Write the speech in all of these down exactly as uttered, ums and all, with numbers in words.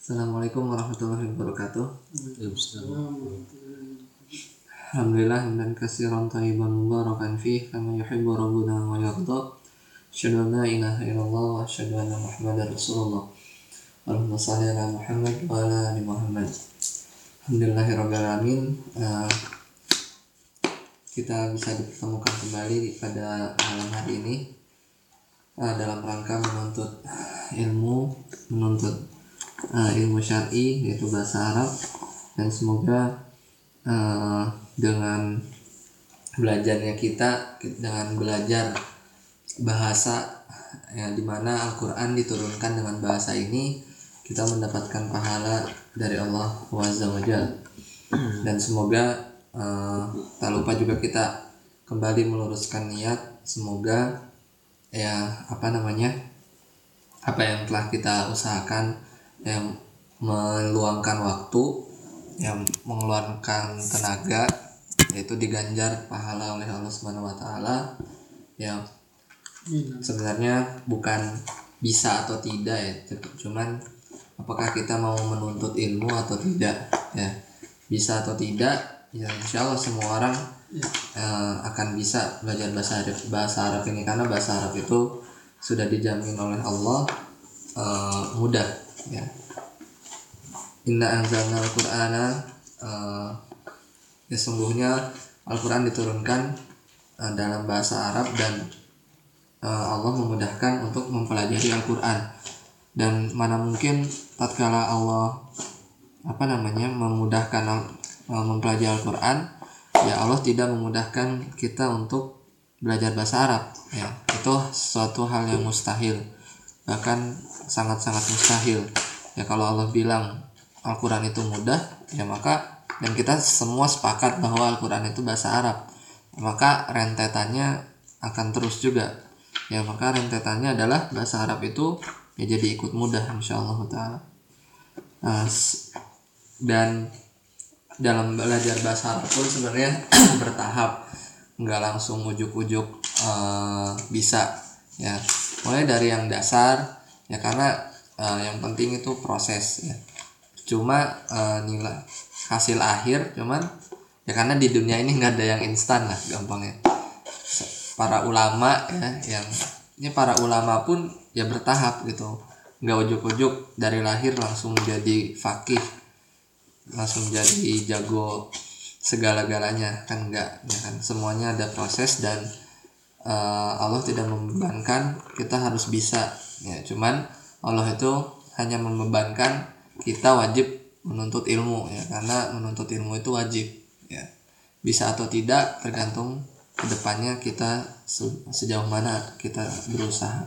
Assalamualaikum warahmatullahi wabarakatuh. Alhamdulillah hamdan katsiran thayyiban mubarakan fih kama yuhibbu rabbuna wa yarda. Asyhadu an la ilaha illallah wa asyhadu anna Muhammadar Rasulullah. Allahumma shalli ala Muhammad wa ala ali Muhammad. Alhamdulillahirabbil alamin. Uh, kita bisa dipertemukan kembali pada malam hari ini uh, dalam rangka menuntut ilmu, menuntut Uh, ilmu syar'i yaitu bahasa Arab, dan semoga uh, dengan belajarnya kita dengan belajar bahasa ya, dimana Al-Quran diturunkan dengan bahasa ini, kita mendapatkan pahala dari Allah Azza wa Jalla. Dan semoga uh, tak lupa juga kita kembali meluruskan niat, semoga ya apa namanya apa yang telah kita usahakan, yang meluangkan waktu, yang mengeluarkan tenaga, yaitu diganjar pahala oleh Allah Subhanahu wa taala. Yang sebenarnya bukan bisa atau tidak ya, cuman apakah kita mau menuntut ilmu atau tidak ya. Bisa atau tidak ya, insya Allah semua orang uh, akan bisa belajar bahasa Arab, bahasa Arab ini, karena bahasa Arab itu sudah dijamin oleh Allah uh, mudah ya. Inna anzalna al-Qur'ana uh, ya sungguhnya Al-Quran diturunkan uh, dalam bahasa Arab, dan uh, Allah memudahkan untuk mempelajari Al-Quran. Dan mana mungkin tatkala Allah apa namanya memudahkan uh, mempelajari Al-Quran, ya Allah tidak memudahkan kita untuk belajar bahasa Arab ya. Itu suatu hal yang mustahil, bahkan sangat-sangat mustahil ya. Kalau Allah bilang Al-Quran itu mudah ya, maka dan kita semua sepakat bahwa Al-Quran itu bahasa Arab, maka rentetannya akan terus juga ya. Maka rentetannya adalah bahasa Arab itu ya jadi ikut mudah insyaallah taala. Nah, dan dalam belajar bahasa Arab pun sebenarnya bertahap, nggak langsung ujuk-ujuk uh, bisa ya. Mulai dari yang dasar ya, karena uh, yang penting itu proses ya. Cuma uh, nilai hasil akhir cuman ya, karena di dunia ini nggak ada yang instan lah gampangnya. Para ulama ya, yang ini para ulama pun ya bertahap gitu, nggak ujuk-ujuk dari lahir langsung jadi faqih, langsung jadi jago segala-galanya kan, enggak ya kan. Semuanya ada proses, dan uh, Allah tidak membebankan kita harus bisa ya. Cuman Allah itu hanya membebankan kita wajib menuntut ilmu ya, karena menuntut ilmu itu wajib ya. Bisa atau tidak tergantung kedepannya kita se- sejauh mana kita berusaha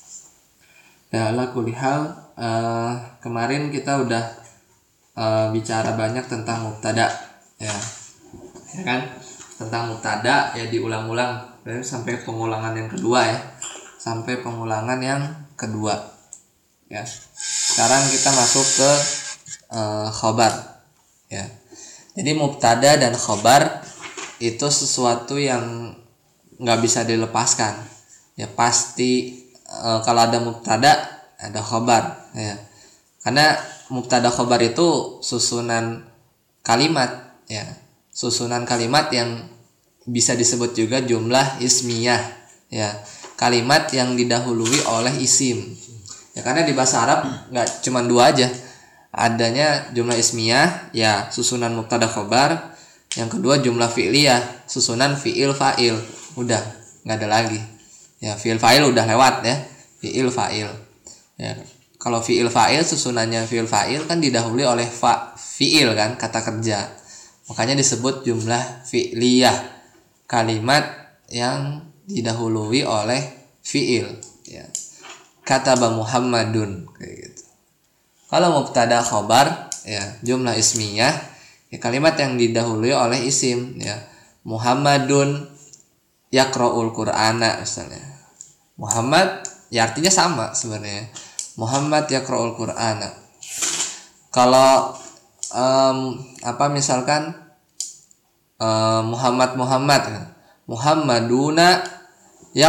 ya. Ala kulli hal, uh, kemarin kita udah uh, bicara banyak tentang mubtada ya, ya kan, tentang mubtada ya, diulang-ulang sampai pengulangan yang kedua ya, sampai pengulangan yang kedua ya. Sekarang kita masuk ke uh, khobar ya. Jadi mubtada dan khobar itu sesuatu yang nggak bisa dilepaskan ya. Pasti uh, kalau ada mubtada ada khobar ya, karena mubtada khobar itu susunan kalimat ya, susunan kalimat yang bisa disebut juga jumlah ismiyah ya, kalimat yang didahului oleh isim ya. Karena di bahasa Arab nggak cuma dua aja, adanya jumlah ismiyah ya, susunan mubtada khobar. Yang kedua jumlah fi'liyah, susunan fi'il fa'il. Udah nggak ada lagi ya, fi'il fa'il udah lewat ya, fi'il fa'il ya. Kalau fi'il fa'il susunannya fi'il fa'il kan didahului oleh fa fi'il kan, kata kerja, makanya disebut jumlah fi'liyah, kalimat yang didahului oleh fi'il ya. Kataba Muhammadun kayak gitu. Kalau mubtada khobar ya, jumlah ismiyah ya, kalimat yang didahului oleh isim ya. Muhammadun yaqra'ul Qur'ana misalnya. Muhammad ya artinya sama sebenarnya, Muhammad yaqra'ul Qur'ana. Kalau um, apa misalkan um, Muhammad Muhammad Muhammaduna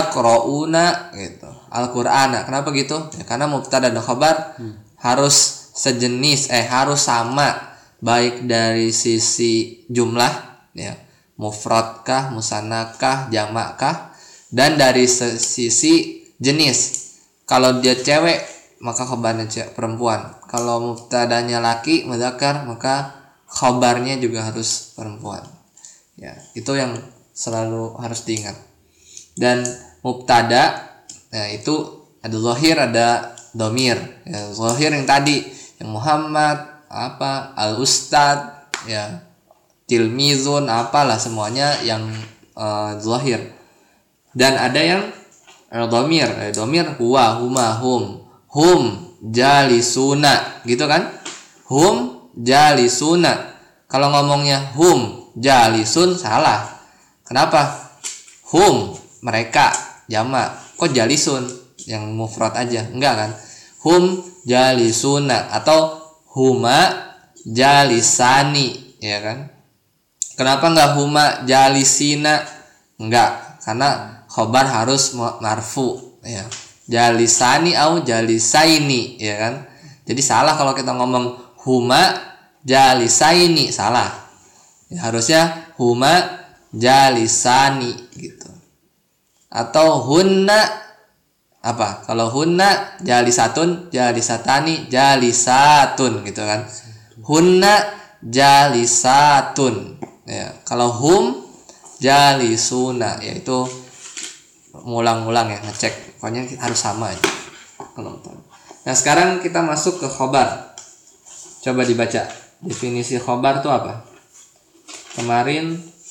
yaqra'una gitu Al-Qur'ana. Kenapa gitu? Ya, karena mubtada dan khabar hmm. harus sejenis eh harus sama baik dari sisi jumlah ya, mufrad kah, musanna kah, jamak kah, dan dari sisi jenis. Kalau dia cewek maka khabarnya cewek perempuan. Kalau mubtadanya laki mudzakkar maka khabarnya juga harus perempuan. Ya, itu yang selalu harus diingat. Dan mubtada ya, itu ada zahir ada domir. Ya, zahir yang tadi yang Muhammad apa al ustad ya tilmizun apalah semuanya yang uh, zahir. Dan ada yang uh, domir, eh, domir huwa huma hum hum jalisuna gitu kan, hum jalisuna. Kalau ngomongnya hum jalisun salah. Kenapa? Hum mereka jamak, kok jalisun yang mufrad aja, enggak kan? Hum jalisuna atau huma jalisani, ya kan? Kenapa enggak huma jalisina? Enggak, karena khobar harus marfu, ya. Jalisani au jalisaini, ya kan? Jadi salah kalau kita ngomong huma jalisaini, salah. Ya, harusnya huma jalisani gitu. Atau hunna apa? Kalau hunna jalisatun, jalisatani, jalisatun gitu kan. Hunna jalisatun. Ya, kalau hum jalisuna yaitu ngulang-ngulang ya, ngecek. Pokoknya harus sama aja. Kalau Nah, sekarang kita masuk ke khobar. Coba dibaca. Definisi khobar itu apa? Kemarin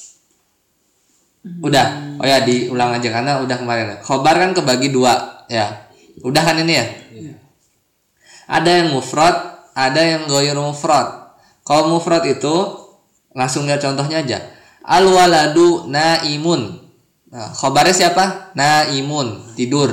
udah. Oh ya, diulang aja karena udah kemarin. Khobar kan kebagi dua. Ya, udah kan ini ya? Iya. Ada yang mufrad, ada yang ghairu mufrad. Kalau mufrad itu langsung lihat contohnya aja. Al waladu naimun. Nah, khobarnya siapa? Naimun, tidur.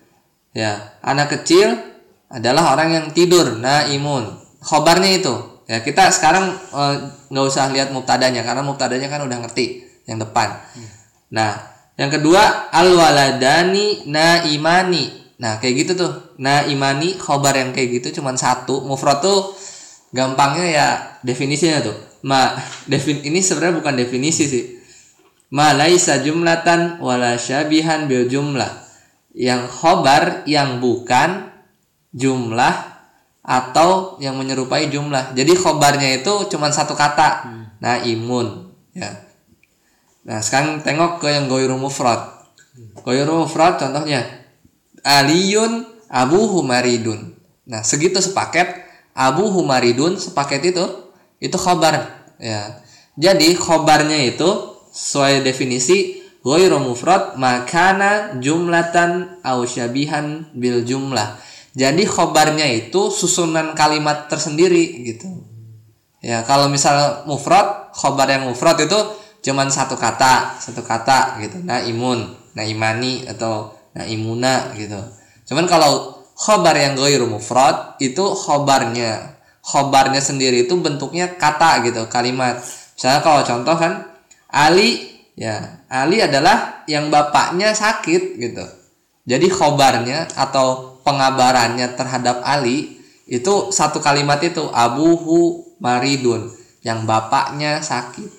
Ya, anak kecil adalah orang yang tidur, naimun. Khobarnya itu. Ya, kita sekarang nggak e, usah lihat mubtadanya karena mubtadanya kan udah ngerti yang depan. Hmm. Nah, yang kedua al-waladani naimani. Nah, kayak gitu tuh. Naimani khobar yang kayak gitu cuman satu. Mufrad tuh gampangnya ya definisinya tuh. Ma defin ini sebenarnya bukan definisi sih. Ma laisa jumlatan wala syabihan bil jumlah. Yang khobar yang bukan jumlah atau yang menyerupai jumlah. Jadi khobarnya itu cuman satu kata. Hmm. Naimun, ya. Nah, sekarang tengok ke yang ghairu mufrad. Ghairu mufrad contohnya Aliyun abuhu maridun. Nah, segitu sepaket abuhu maridun sepaket itu itu khobar ya. Jadi khobarnya itu sesuai definisi ghairu mufrad makana jumlatan au syabihan bil jumlah. Jadi khobarnya itu susunan kalimat tersendiri gitu. Ya, kalau misal mufrad, khobar yang mufrad itu cuman satu kata, satu kata gitu. Naimun, naimani atau naimuna gitu. Cuman kalau khobar yang ghairu mufrad itu khobarnya, khobarnya sendiri itu bentuknya kata gitu, kalimat. Misalnya kalau contoh kan Ali, ya Ali adalah yang bapaknya sakit gitu. Jadi khobarnya atau pengabarannya terhadap Ali itu satu kalimat itu abuhu maridun, yang bapaknya sakit.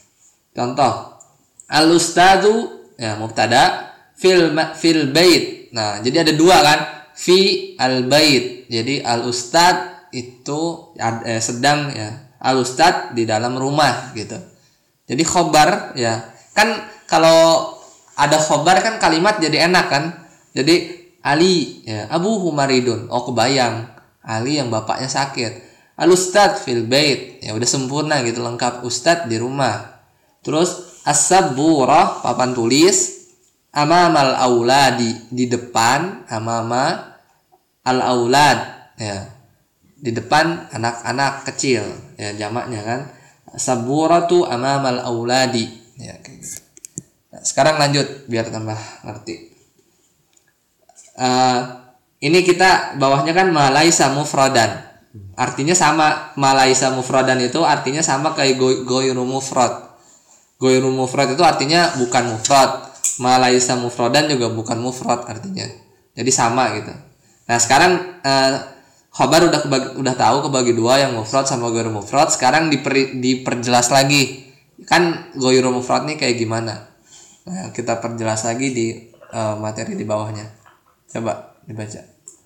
Contoh, al-ustadu ya mubtada fil fil bait. Nah, jadi ada dua kan? Fi al-bait. Jadi al-ustad itu eh, sedang ya. Al-ustad di dalam rumah gitu. Jadi khobar ya. Kan kalau ada khobar kan kalimat jadi enak kan? Jadi Ali ya, Abu Humaridun. Oh, kebayang. Ali yang bapaknya sakit. Al-ustad fil bait. Ya udah sempurna gitu, lengkap. Ustad di rumah. Terus as-saburah papan tulis amamal auladi di depan amama al aulad ya di depan anak-anak kecil ya jamaknya kan saburatu amamal auladi ya kayak gitu. Nah, sekarang lanjut biar tambah ngerti. Uh, ini kita bawahnya kan malaisa mufradan. Artinya sama, malaisa mufradan itu artinya sama kayak ghairu mufrad. Ghairu mufrad itu artinya bukan mufrad. Malaisa mufradan juga bukan mufrad artinya. Jadi sama gitu. Nah, sekarang uh, Khobar udah kebagi, udah tahu kebagi dua, yang mufrad sama ghairu mufrad. Sekarang diper, diperjelas lagi. Kan ghairu mufrad nih kayak gimana? Nah, kita perjelas lagi di uh, materi di bawahnya. Coba dibaca.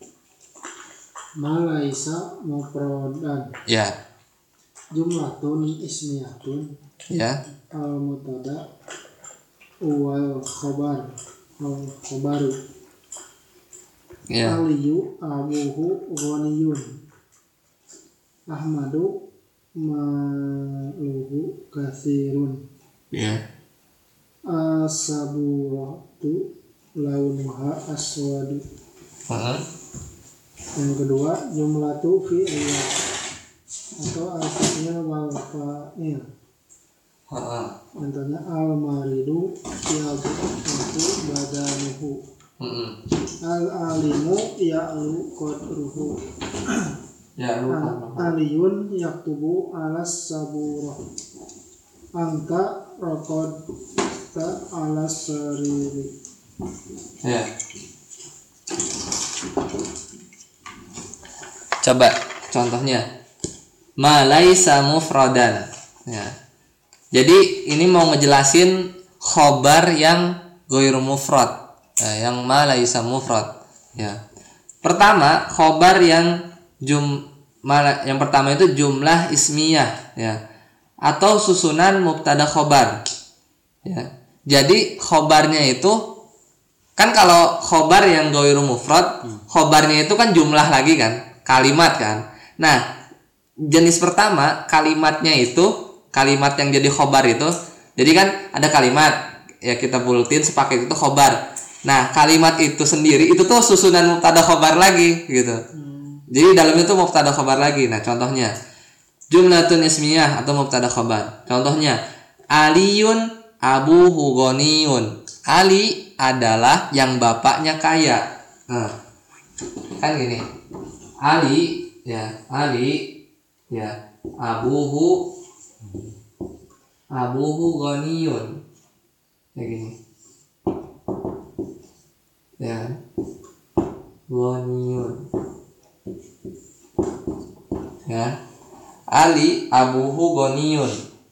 Ma laisa mufradan. Ya. Jumlatun ismiyatun. Ya. Al mutada wal khobar al khobaru. Ya. Aliyu abuhu ghaniyun. Ahmadu maluhu katsirun. Ya. Asaburatu launuha aswadu. Uh-huh. Yang kedua jumlatu fi'liyah atau al-fi'il wal fa'il. Uh-huh. Contohnya al-maridu yadhu badanuhu. Uh-huh. Al-alimu ya'lu qadruhu. Ya, lupa. Aliyun yaktubu alas saburah. Anta raqadta alas sariri. Ya. Coba contohnya. Ma laisa mufradan. Ya. Jadi ini mau ngejelasin khobar yang ghairu mufrad. Ya, yang ma laisa mufrad. Ya. Pertama, khobar yang jum ma, yang pertama itu jumlah ismiyah, ya. Atau susunan mubtada khobar. Ya. Jadi khobarnya itu kan kalau khobar yang ghairu mufrad, khobarnya itu kan jumlah lagi kan, kalimat kan. Nah, jenis pertama kalimatnya itu, kalimat yang jadi khobar itu, jadi kan ada kalimat, ya kita bulletin sepaket itu khobar. Nah, kalimat itu sendiri itu tuh susunan mubtada khobar lagi gitu. Hmm. Jadi dalamnya tuh mubtada khobar lagi. Nah, contohnya jumlatun ismiyah atau mubtada khobar. Contohnya Aliyun abuhu ghaniyun. Ali adalah yang bapaknya kaya. Nah, kan gini. Ali, ya, Ali, ya, abuhu, abuhu ghaniyun. Kayak gini. Ya, ghaniyun. Ya, Ali abuhu ghaniyun.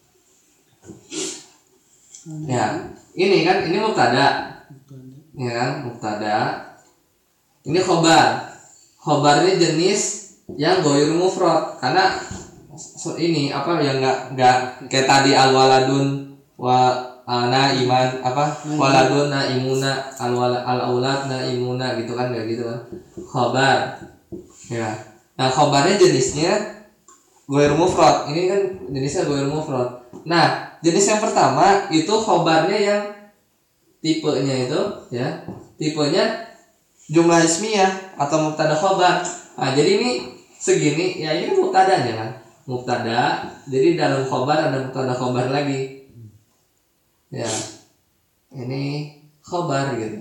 Ya, ini kan ini mubtada. Ya kan, mubtada. Ini khobar. Khobar ini jenis yang ghairu mufrad karena ini apa yang enggak enggak kayak tadi al waladun wa naiman apa waladun naimuna al al aulad naimuna gitu kan, enggak gitu kan. Khobar. Ya. Nah, khobarnya jenisnya ghairu mufrad. Ini kan jenisnya ghairu mufrad. Nah, jenis yang pertama itu khobarnya yang tipenya itu ya, tipenya jumlah ismiyah atau mubtada khobar. Nah, jadi ini segini ya, ini mubtadanya kan, mubtada. Jadi dalam khobar ada mubtada khobar lagi. Ya, ini khobar gitu.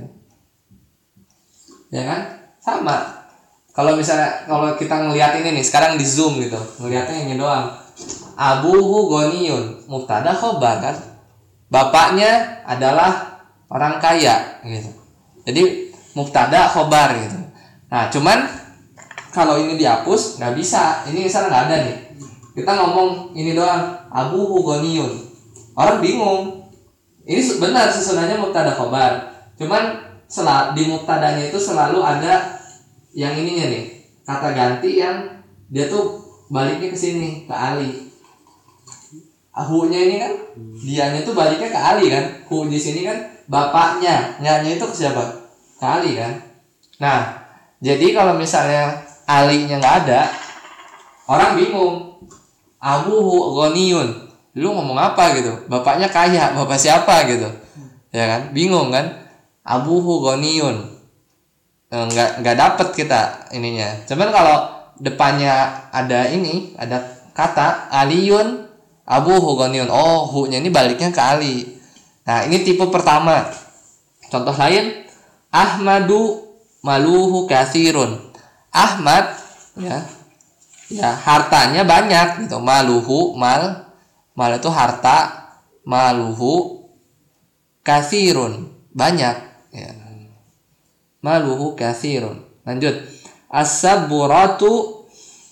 Ya kan, sama. Kalau misalnya kalau kita ngelihat ini nih, sekarang di zoom gitu, ngelihatnya ini doang. Abuhu ghaniyun, mubtada khobar kan. Bapaknya adalah orang kaya gitu. Jadi mubtada khobar gitu. Nah, cuman kalau ini dihapus nggak bisa. Ini misalnya nggak ada nih. Kita ngomong ini doang, abuhu ghaniyun. Orang bingung. Ini benar susunannya mubtada khobar. Cuman sel- di mubtadanya itu selalu ada yang ininya nih, kata ganti yang dia tuh baliknya ke sini, ke Ali. Hu-nya ini kan, dianya tuh baliknya ke Ali kan. Hu di sini kan bapaknya, nyanya itu ke siapa? Ke Ali kan. Nah, jadi kalau misalnya Ali-nya nggak ada, orang bingung. Abuhu ghaniyun, lu ngomong apa gitu? Bapaknya kaya, bapak siapa gitu? Ya kan, bingung kan? Abuhu ghaniyun, nggak nggak dapet kita ininya. Cuman kalau depannya ada ini, ada kata Aliyun abuhu ghaniyun, oh hu-nya ini baliknya ke Ali. Nah, ini tipe pertama. Contoh lain, Ahmadu maluhu katsirun. Ahmad ya, ya hartanya banyak gitu. Maluhu, mal, mal itu harta, maluhu katsirun, banyak ya. Maluhu katsirun. Lanjut. As-saburatu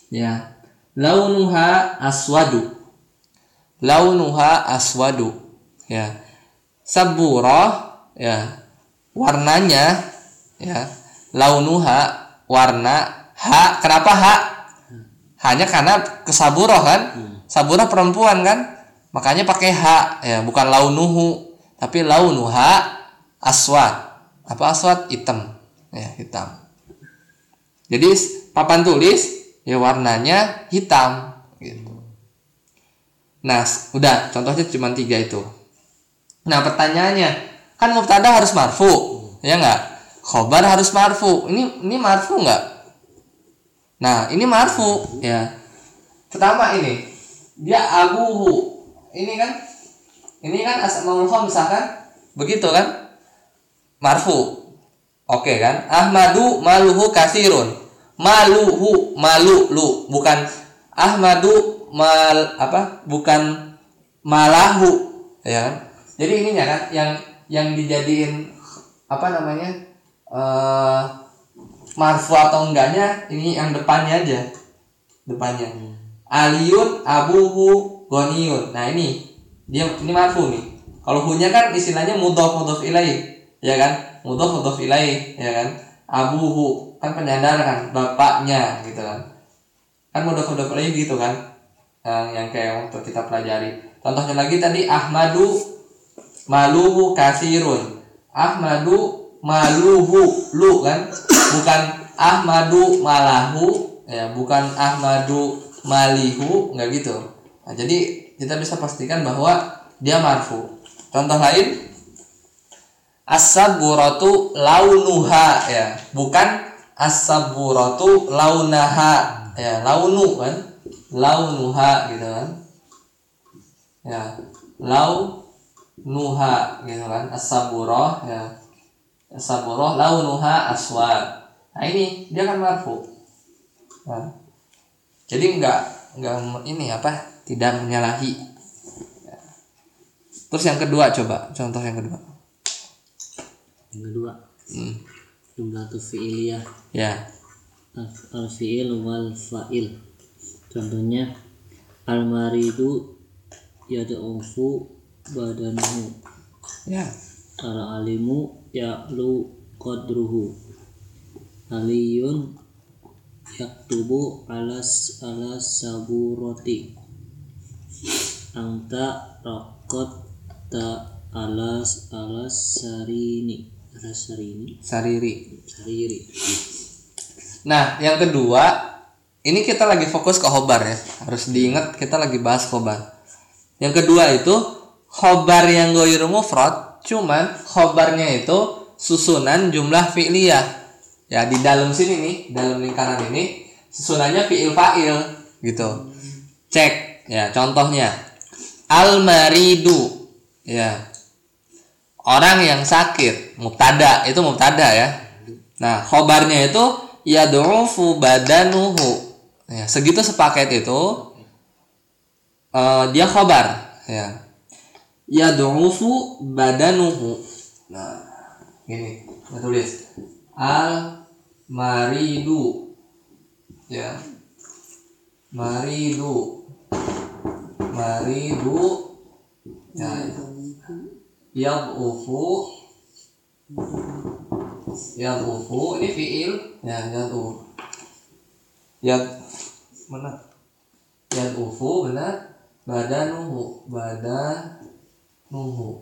Ya. Launuha aswadu. Launuha aswadu. Ya. Saburah ya. Warnanya ya. Launuha warna ha. Kenapa ha? Hanya karena kesaburah kan? Saburah perempuan kan? Makanya pakai ha ya, bukan launuhu, tapi launuha aswad. Apa aswad? Hitam. Ya, hitam. Jadi papan tulis ya warnanya hitam gitu. Nah, udah contohnya cuma tiga itu. Nah, pertanyaannya, kan mubtada harus marfu, ya enggak? Khobar harus marfu. Ini ini marfu enggak? Nah, ini marfu ya. Pertama ini, dia abuhu. Ini kan ini kan asmaul khamsah kan? Begitu kan? Marfu. Oke kan? Ahmadu maluhu kasirun. Maluhu malu lu, bukan Ahmadu mal apa? Bukan malahu, ya kan? Jadi ininya kan yang yang dijadiin apa namanya? Eh marfu atau enggaknya ini yang depannya aja. Depannya. Aliyun abuhu ghaniyun. Nah, ini dia ini marfu nih. Kalau hunya kan istilahnya mudhof mudhof ilaih, ya kan? Mudhof mudhof ilaih, ya kan? Abuhu kan penyandar kan, bapaknya gitu kan. Kan mudhof mudhof ilaih gitu kan. Yang, yang kayak untuk kita pelajari. Contohnya lagi tadi Ahmadu maluhu kasirun. Ahmadu maluhu lu kan, bukan Ahmadu malahu, ya, bukan Ahmadu malihu, enggak gitu. Nah, jadi kita bisa pastikan bahwa dia marfu. Contoh lain, as-saburatu launuha ya, bukan as-saburatu launaha ya, launu kan, launuha gitu kan. Ya, launuha gitu kan, as-saburah ya. As-saburah launuha aswad. Nah, ini dia kan marfu. Nah, jadi enggak enggak ini apa? Tidak menyalahi. Terus yang kedua coba, contoh yang kedua. Yang kedua. Hmm. Jumlah fi'iliyah. Ya. Al-fi'il wal fa'il. Contohnya al-maridu yad'ufu badanuhu. Ya. Al-alimu ya'lu qadruhu. Aliyun yaktubu alas alas saburoti. Anta raqat ta alas alas sarini. Alas sarini. Sariri. Sariri. Nah, yang kedua, ini kita lagi fokus ke khobar ya. Harus diingat kita lagi bahas khobar. Yang kedua itu khobar yang ghairu mufrad, cuman khobarnya itu susunan jumlah fi'liyah. Ya, di dalam sini nih, dalam lingkaran ini susunannya fi'il fa'il gitu. Cek ya, contohnya al-maridu ya. Orang yang sakit, mubtada, itu mubtada ya. Nah, khobarnya itu yad'ufu badanuhu. Ya, segitu sepaket itu uh, dia khobar ya. Yad'ufu badanuhu. Nah, gini, kita tulis al maridu ya, maridu maridu ya, yad'ufu yad'ufu ini fiil ya, yad'u yad mana yad'ufu benar, badanuhu badanuhu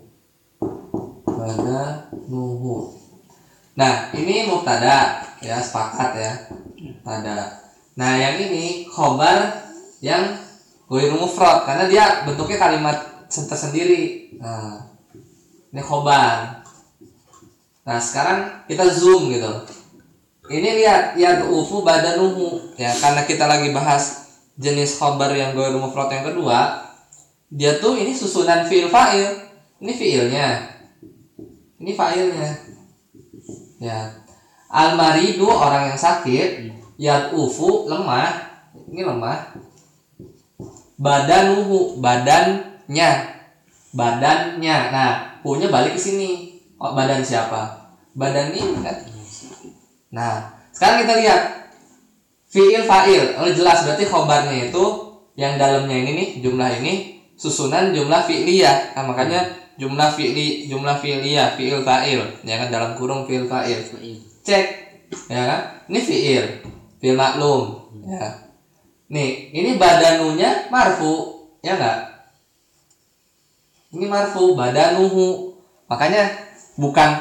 badanuhu. Nah, ini mubtada ya, sepakat ya, mubtada. Nah, yang ini khobar yang ghairu mufrad karena dia bentuknya kalimat tersendiri. Nah, ini khobar. Nah, sekarang kita zoom gitu. Ini lihat yad'ufu badanuhu ya, karena kita lagi bahas jenis khobar yang ghairu mufrad yang kedua. Dia tuh ini susunan fi'il fa'il. Ini fi'ilnya. Ini fa'ilnya. Ya, al-maridu orang yang sakit, yad'ufu lemah, ini lemah, badanuhu badannya, badannya. Nah, hu-nya balik ke sini. Oh, badan siapa? Badan ini kan. Nah, sekarang kita lihat fiil fa'il. Oh jelas berarti khobarnya itu yang dalamnya ini nih, jumlah ini susunan jumlah fi'liyah. Nah, makanya jumlah fi'li jumlah fi'liyah, fiil fa'il, ya kan, dalam kurung fiil fa'il. Cek, ya kan? Ini fiil, fiil maklum, ya. Nih, ini badanunya marfu, ya enggak? Ini marfu, badanuhu. Makanya bukan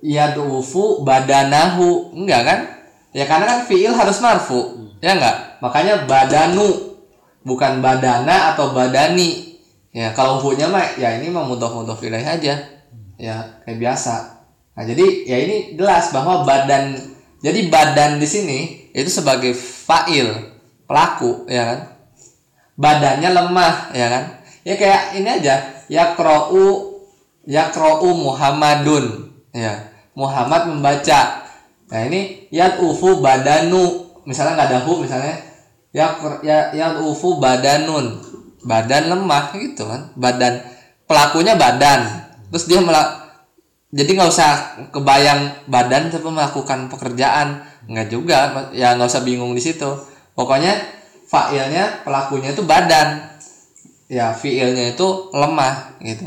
yadufu badanahu, enggak kan? Ya karena kan fiil harus marfu, ya enggak? Makanya badanu, bukan badana atau badani. Ya kalau hu-nya mah ya ini mah mudhof-mudhof ilaih aja. Ya kayak biasa. Nah, jadi ya ini jelas bahwa badan, jadi badan di sini itu sebagai fa'il, pelaku, ya kan? Badannya lemah, ya kan? Ya kayak ini aja, yaqra'u yaqra'u Muhammadun, ya. Muhammad membaca. Nah, ini yad'ufu badanu, misalnya nggak ada hu, misalnya ya ya yad'ufu badanun, badan lemah gitu kan. Badan, pelakunya badan. Terus dia melak, jadi nggak usah kebayang badan tapi melakukan pekerjaan, nggak juga, ya nggak usah bingung di situ. Pokoknya fa'ilnya, pelakunya itu badan, ya fiilnya itu lemah gitu.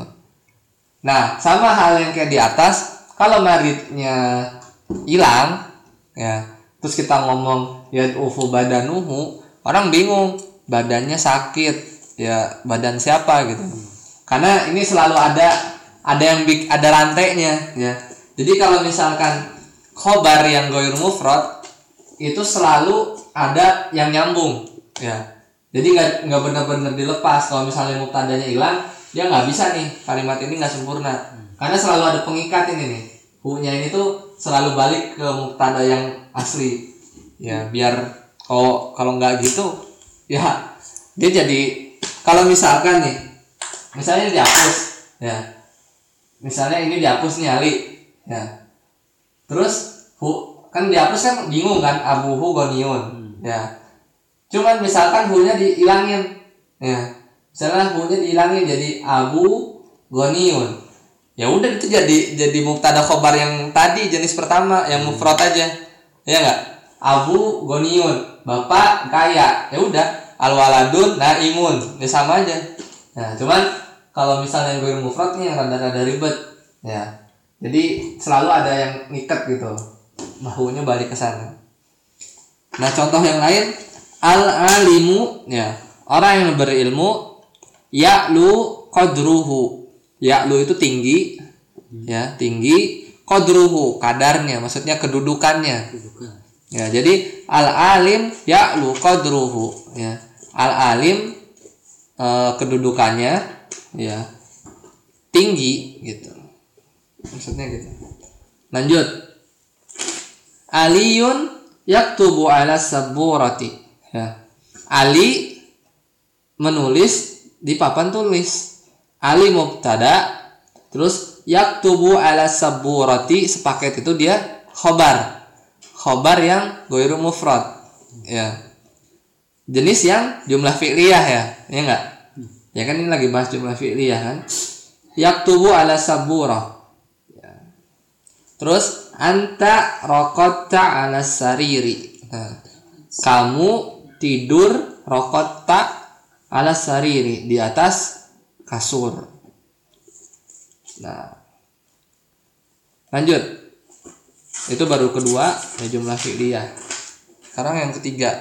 Nah sama hal yang kayak di atas, kalau maridnya hilang, ya terus kita ngomong yad'ufu badanuhu, orang bingung badannya sakit, ya badan siapa gitu. Karena ini selalu ada ada yang big, ada rantainya, ya. Jadi kalau misalkan khobar yang ghair mufrad itu selalu ada yang nyambung, ya. Jadi nggak nggak benar-benar dilepas. Kalau misalnya mubtadanya hilang, dia nggak bisa nih, kalimat ini nggak sempurna. Karena selalu ada pengikat ini nih. Hu-nya ini tuh selalu balik ke mubtada yang asli. Ya, biar kalau kalau nggak gitu, ya dia jadi, kalau misalkan nih, misalnya dihapus, ya. Misalnya ini dihapus nih Ali, ya. Terus hu kan dihapus kan bingung kan, abuhu goniun, ya. Cuman misalkan hu-nya dihilangin, ya. Misalnya hu-nya dihilangin jadi abu goniun. Ya udah itu jadi jadi mubtada khobar yang tadi jenis pertama yang mufrad aja. Ya enggak? Abu goniun, bapak kaya. Ya udah, al-waladun naimun. Ya sama aja. Nah, cuman kalau misalnya yang ghair mufrad nih yang rada-rada ribet, ya. Jadi selalu ada yang ngikat gitu. Bahunya balik ke sana. Nah, contoh yang lain, al-alimu, ya. Orang yang berilmu, ya'lu qadruhu. Ya'lu itu tinggi, ya, tinggi, qadruhu, kadarnya, maksudnya kedudukannya. Ya, jadi al-alim ya'lu qadruhu, ya. Al-alim e, kedudukannya, ya, tinggi gitu. Maksudnya gitu. Lanjut. Aliyun yaktubu ala saburati. Ya. Ali menulis di papan tulis. Ali mubtada, terus yaktubu ala saburati, sepaket itu dia khobar. Khobar yang ghairu mufrad. Ya. Jenis yang jumlah fi'liyah, ya. Ya enggak? Ya kan ini lagi bahas jumlah fi'liyah kan. Yaktubu ala saburah. Ya. Terus anta raqatta ala sariri. Nah, kamu tidur raqatta ala sariri, di atas kasur. Nah, lanjut. Itu baru kedua, ya, jumlah fi'liyah. Sekarang yang ketiga.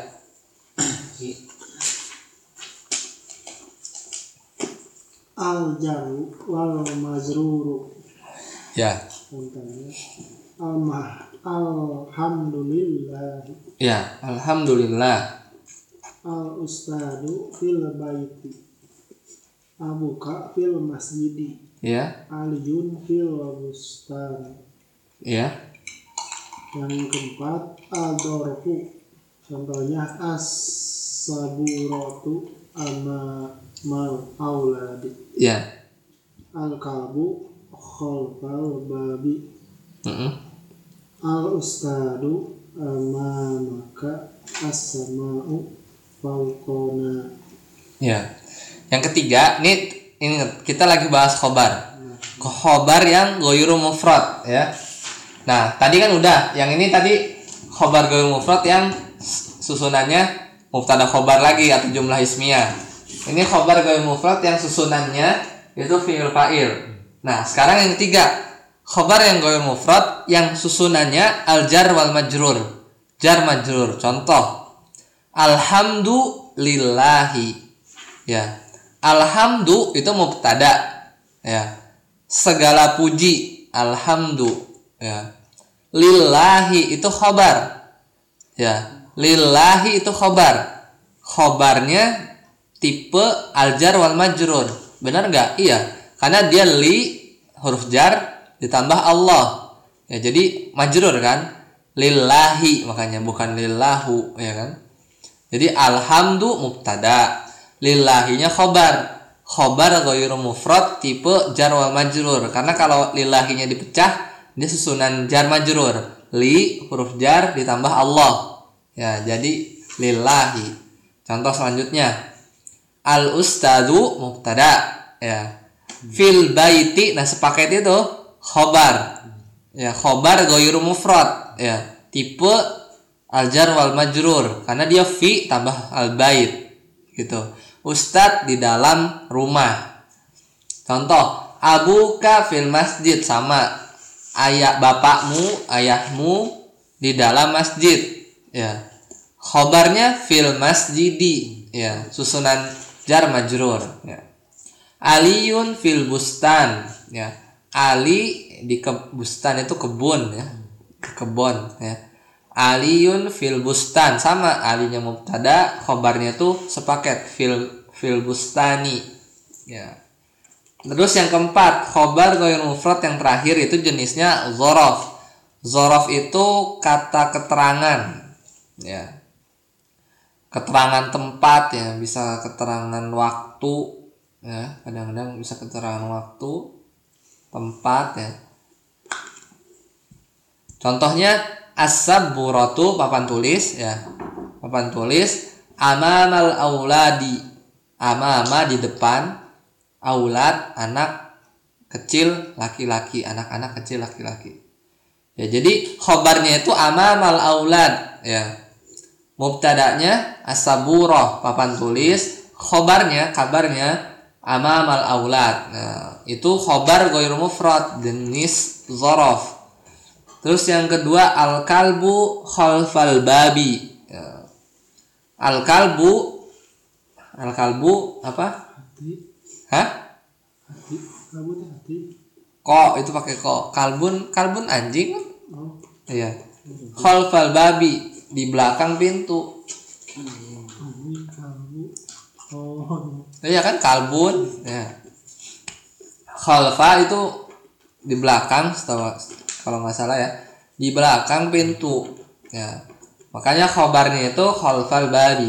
Al-jaru wal majruru. Ya. Contohnya Almah alhamdulillah. Ya, alhamdulillah. Al-ustadu fil baiti. Abuka fil masjidi. Ya. Aliyun fil bustan. Ya. Yang keempat al-dorfu. Contohnya as-saburatu amamal auladi. Ya. Al-kalbu khalfal babi. Mm-mm. Al-ustadu amamaka as-sama'u fawqana. Ya. Yang ketiga, ini ingat kita lagi bahas khobar. Khobar yang ghairu mufrad, ya. Nah, tadi kan udah, yang ini tadi khobar ghairu mufrad yang susunannya mubtada khobar lagi atau jumlah ismiyah. Ini khobar ghair mufrad yang susunannya itu fi'il fa'il. Nah, sekarang yang ketiga, khobar yang ghair mufrad yang susunannya al jar wal majrur. Jar majrur. Contoh, alhamdulillahi. Ya. Alhamdu itu mubtada. Ya. Segala puji, alhamdu. Ya. Lillahi itu khobar. Ya. Lillahi itu khobar. Khobarnya tipe al-jar wal majrur. Benar nggak? Iya. Karena dia li huruf jar ditambah Allah. Ya, jadi majrur kan? Lillahi makanya bukan lillahu, ya kan? Jadi alhamdu mubtada, lillahinya khobar. Khobar ghairu mufrad tipe jar wal majrur. Karena kalau lillahinya dipecah, dia susunan jar majrur. Li huruf jar ditambah Allah. Ya, jadi lillahi. Contoh selanjutnya, al ustadu mubtada, ya. Fil baiti, nah sepaket itu khobar. Ya, khobar ghairu mufrad, ya. Tipe al jar wal majrur karena dia fi tambah al bait. Gitu. Ustad di dalam rumah. Contoh, abuka fil masjid, sama ayah bapakmu, ayahmu di dalam masjid. Ya, khobarnya fil masjidi, ya, susunan jar majrur. Ya. Aliyun fil bustan, ya, Ali di ke, bustan itu kebun, ya, kebun, ya. Aliyun fil bustan, sama alinya mubtada, khobarnya tuh sepaket fil fil bustani, ya. Terus yang keempat, khobar ghair mufrad yang terakhir itu jenisnya dzaraf. Dzaraf itu kata keterangan. Ya, keterangan tempat, ya, bisa keterangan waktu, ya, kadang-kadang bisa keterangan waktu, tempat, ya. Contohnya as-sabburatu papan tulis, ya, papan tulis amamal auladi, amama di depan, aulad anak kecil laki-laki, anak-anak kecil laki-laki. Ya, jadi khobarnya itu amamal aulad, ya. Mubtadanya as-saburah papan tulis, khobarnya kabarnya amamal aulad. Nah, itu khobar ghair mufrad jenis dzaraf. Terus yang kedua al-kalbu khalfal babi. Ya. Al-kalbu al-kalbu apa? Hati. Hah? Hati. Kamu tuh hati. Ko itu pakai ko. Kalbun kalbun anjing. Oh. Iya. Khalfal babi di belakang pintu. Ini kamu. Oh. Iya kan kalbun, ya. Khalfa itu di belakang, setahu kalau nggak salah ya, di belakang pintu, ya. Makanya khobarnya itu khalfal babi.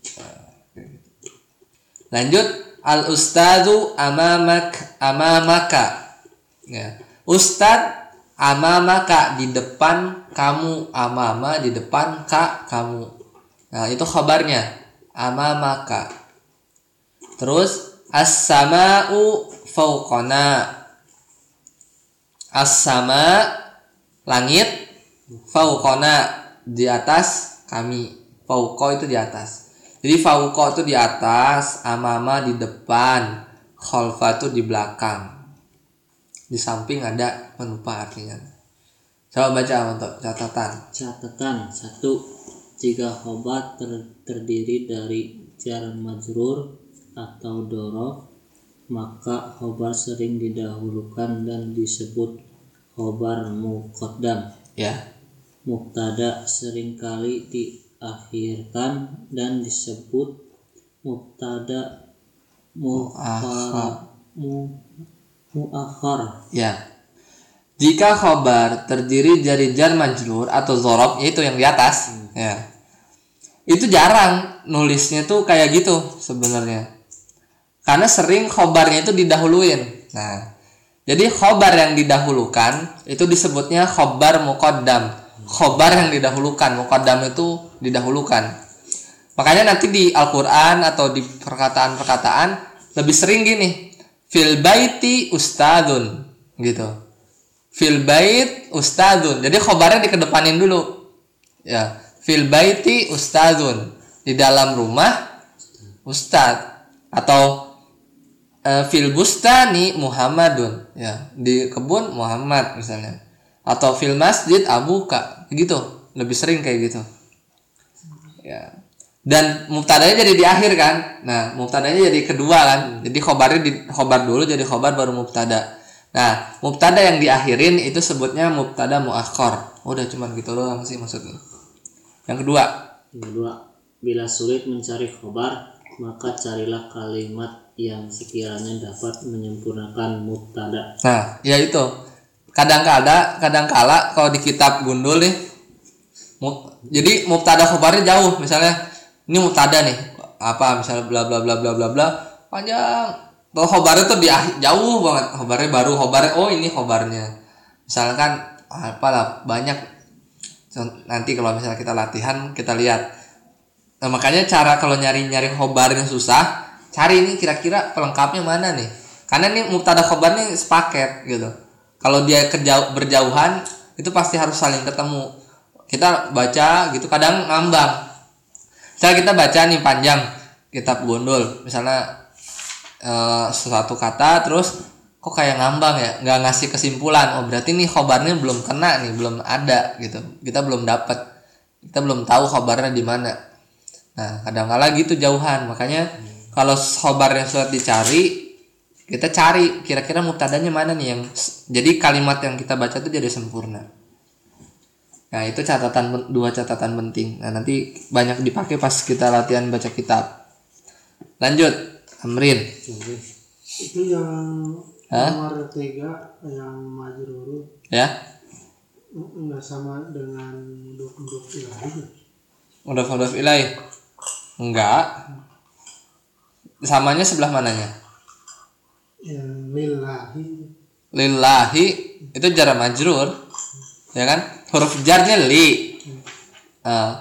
Lanjut, al ustadu amamak amamaka, ya. Ustad amamaka di depan kamu, amama di depan ka kamu. Nah, itu khabarnya amamaka. Terus as-sama'u fauqana. As-sama langit, fauqana di atas kami. Fauqa itu di atas. Jadi fauqa itu di atas, amama di depan, khalfa itu di belakang. Di samping ada penupa artinya. Coba baca untuk catatan. Catatan satu. Jika khobar ter- terdiri dari jar majrur atau dorof, maka khobar sering didahulukan dan disebut khobar muqaddam. Ya. Mubtada seringkali diakhirkan dan disebut mubtada muakhar. Mu, muakhar. Ya. Jika khobar terdiri dari jar majrur atau dzaraf, yaitu yang di atas, hmm. ya. Itu jarang nulisnya tuh kayak gitu sebenarnya. Karena sering khobarnya itu didahuluin. Nah, jadi khobar yang didahulukan itu disebutnya khobar muqaddam. Khobar yang didahulukan, muqaddam itu didahulukan. Makanya nanti di Al-Qur'an atau di perkataan-perkataan lebih sering gini, fil baiti ustadun, gitu. Fil bait ustadun. Jadi khobarnya dikedepanin dulu. Ya, fil baiti ustadzun, di dalam rumah ustad, atau uh, fil bustani Muhammadun, ya di kebun Muhammad misalnya, atau fil masjid abuka, gitu lebih sering kayak gitu ya. Dan mubtadanya jadi di akhir kan, nah mubtadanya jadi kedua kan, jadi khobarnya di khobar dulu jadi khobar baru mubtada. Nah mubtada yang diakhirin itu sebutnya mubtada muakhar. Udah cuman gitu doang sih maksudnya. Yang kedua, Yang kedua, bila sulit mencari khobar, maka carilah kalimat yang sekiranya dapat menyempurnakan mubtada. nah ya itu kadang-kala kadang-kala kalau di kitab gundul nih, mu, jadi mubtada khobarnya jauh, misalnya ini mubtada nih apa misalnya bla bla bla bla bla bla panjang, tuh khobarnya tuh di akhir jauh banget, khobarnya baru khobarnya oh ini khobarnya misalkan apalah banyak. Nanti kalau misalnya kita latihan kita lihat. Nah makanya cara kalau nyari-nyari khobarnya susah, cari ini kira-kira pelengkapnya mana nih, karena ini mubtada khobarnya sepaket gitu. Kalau dia kejauh, berjauhan itu pasti harus saling ketemu. Kita baca gitu kadang ngambang. Misalnya kita baca nih panjang kitab gundul, misalnya eh, sesuatu kata terus kok kayak ngambang ya, nggak ngasih kesimpulan. Oh berarti nih khobarnya belum kena nih, belum ada gitu. Kita belum dapat, kita belum tahu khobarnya di mana. Nah kadang-kala gitu jauhan, makanya kalau khobarnya sudah dicari, kita cari kira-kira mubtadanya mana nih yang jadi kalimat yang kita baca itu jadi sempurna. Nah itu catatan, dua catatan penting. Nah nanti banyak dipakai pas kita latihan baca kitab. Lanjut, Amrin. Itu yang Hah? nomor tiga yang majrur Ya, enggak sama dengan mudhof-mudhof ilaih. mudhof mudhof ilaih. Enggak. Samanya sebelah mananya? Yang lillahi. Lillahi itu jar majrur. Ya kan? Huruf jarnya li. Uh,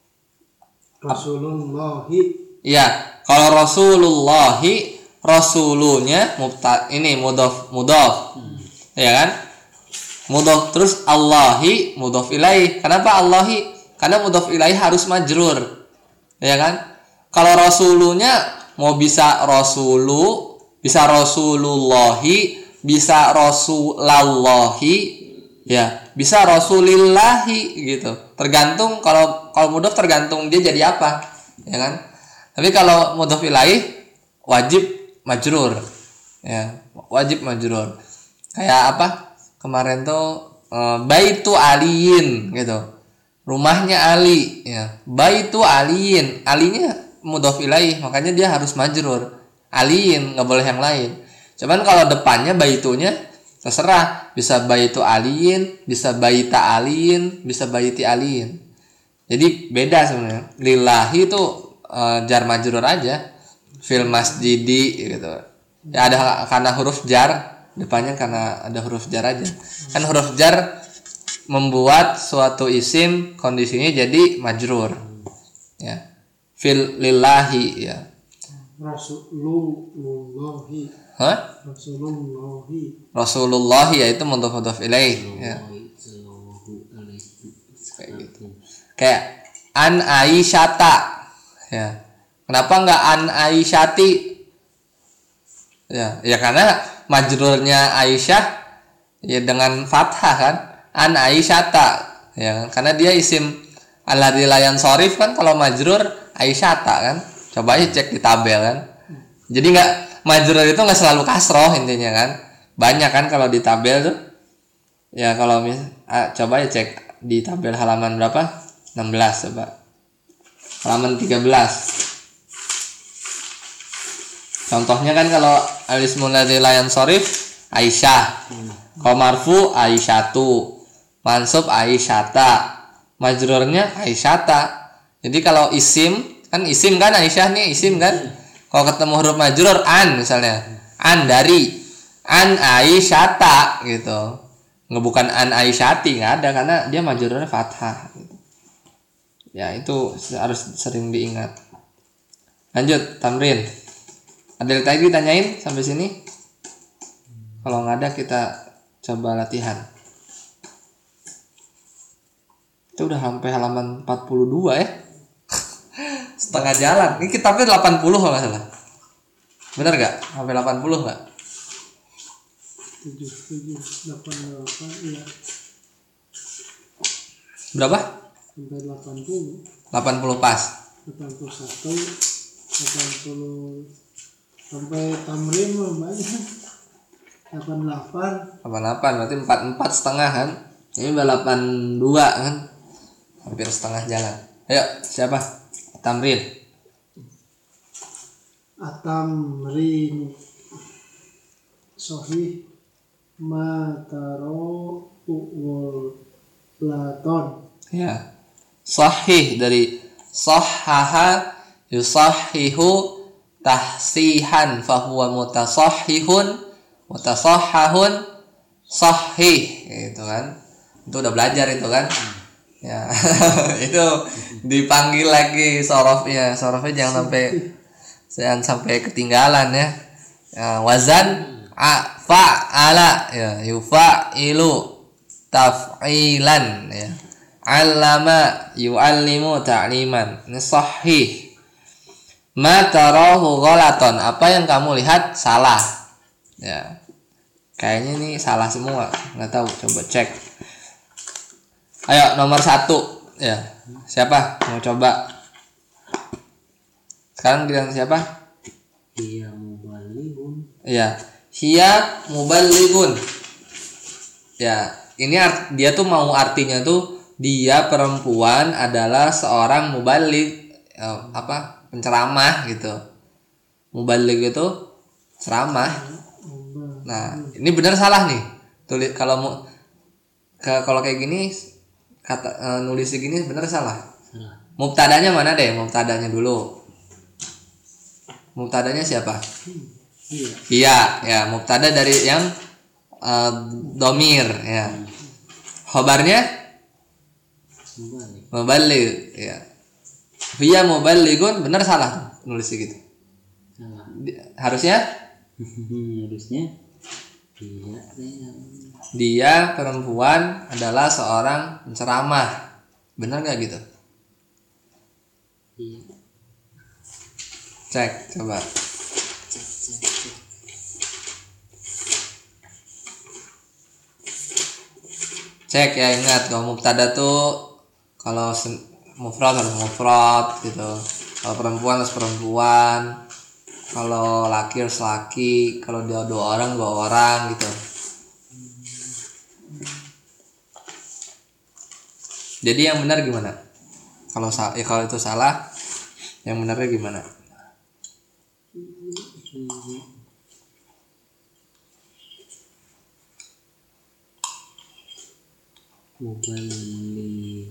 Rasulullahi. Iya, kalau Rasulullahi, rasulunya mubta ini mudhof mudhof. Hmm. Ya kan? Mudhof terus Allahi mudhof ilaih. Kenapa Allahi? Karena mudhof ilaih harus majrur. Ya kan? Kalau rasulunya mau bisa rasulu, bisa rasulullahi, bisa rasulallahi, ya, bisa rasulillahi gitu. Tergantung kalau kalau mudhof tergantung dia jadi apa, ya kan? Tapi kalau mudhof ilaih wajib majrur. Ya, wajib majrur. Kayak apa? Kemarin tuh e, baitu aliyin gitu. Rumahnya Ali, ya. Baitu aliyin. Alinya mudhof ilaih, makanya dia harus majrur. Aliyin, enggak boleh yang lain. Cuman kalau depannya baitunya terserah, bisa baitu aliyin, bisa baita aliyin, bisa baiti aliyin. Jadi beda sebenarnya. Lillahi itu e, jar majrur aja. Fil masjidi gitu. Ya ada karena huruf jar, depannya karena ada huruf jar aja. Kan huruf jar membuat suatu isim kondisinya jadi majrur. Ya. Fil lillahi ya. Rasulullahi. Hah? Rasulullahi. Rasulullah ya itu mudhof mudhof ilaih ya. Kayak gitu. Kayak an aisyata ya. Kenapa enggak an aisyati? Ya, ya karena majrurnya Aisyah ya dengan fathah kan. An aisyata ya, karena dia isim alladzi la yansharif kan, kalau majrur aisyata kan. Coba aja cek di tabel kan. Jadi enggak, majrur itu enggak selalu kasroh intinya kan. Banyak kan kalau di tabel tuh. Ya kalau mis ah, coba aja cek di tabel halaman berapa? enam belas coba. Halaman tiga belas. Contohnya kan kalau al-ismul ladzi la yansharif Aisyah. Hmm. Kalau marfu Aisyatu. Mansub Aisyata. Majrurnya Aisyata. Jadi kalau isim, kan isim kan Aisyah nih, isim kan. Hmm. Kalau ketemu huruf majrur an misalnya. An dari an Aisyata gitu. Nggak bukan an Aisyati, nggak ada karena dia majrurnya fathah gitu. Ya itu harus sering diingat. Lanjut tamrin. Ada lagi tanyain sampai sini? Kalau nggak ada kita coba latihan. Itu udah sampai halaman empat puluh dua ya. Setengah jalan. Ini kitabnya delapan puluh kalau nggak salah. Benar nggak? Sampai delapan puluh nggak? tujuh tujuh delapan delapan iya Berapa? sampai delapan puluh delapan puluh pas. delapan puluh satu delapan puluh sampai tamrin mah banyak delapan puluh delapan delapan puluh delapan berarti empat puluh empat setengah kan? Ini udah delapan puluh dua kan? Hampir setengah jalan. Ayo, siapa? Tamrin. atamrin sohih mataro uwol laton Ya. Sahih dari sahhaha yusahhihu tahsihan fahuwa mutasahhihun mutasahhahun sahih gitu kan. Itu udah belajar itu kan. Ya. Itu dipanggil lagi sorofnya. Sorofnya jangan sampai jangan sampai ketinggalan ya. Ya, wazan a fa'ala ya yufa'ilu taf'ilan ya. Allama yu'allimu ta'liman. Ini sahih. Ma tarahu ghalaton. Apa yang kamu lihat salah. Ya. Kayaknya ini salah semua. Nggak tahu, coba cek. Ayo nomor satu ya. Siapa mau coba? Sekarang bilang siapa? Iya mubalihun. Iya. Hiya muballighun. Ya, ini art, dia tuh mau artinya tuh dia perempuan adalah seorang muballigh eh, apa? Penceramah gitu. Muballigh itu ceramah. Nah, ini benar salah nih. Tulis kalau mau ke, kalau kayak gini kata e, nulis segini benar salah. Salah. Mubtadanya mana deh? Mubtadanya dulu. Mubtadanya siapa? Iya. Iya, ya mubtada dari yang uh, domir ya. Khobarnya Mubalik. muballigh ya. Hiya muballighun benar salah tuh nulis gitu. Salah. Di- Harusnya Harusnya iya saya. dia perempuan adalah seorang penceramah. Benar nggak gitu? Iya. Cek coba. Cek cek cek. Cek ya, ingat kalau mubtada tuh kalau sen- mufrad harus mufrad gitu. Kalau perempuan harus perempuan. Kalau laki harus laki. Kalau dia dua orang dua orang gitu. Jadi yang benar gimana? Kalau sa- ya kalau itu salah, yang benarnya gimana? Mubalik.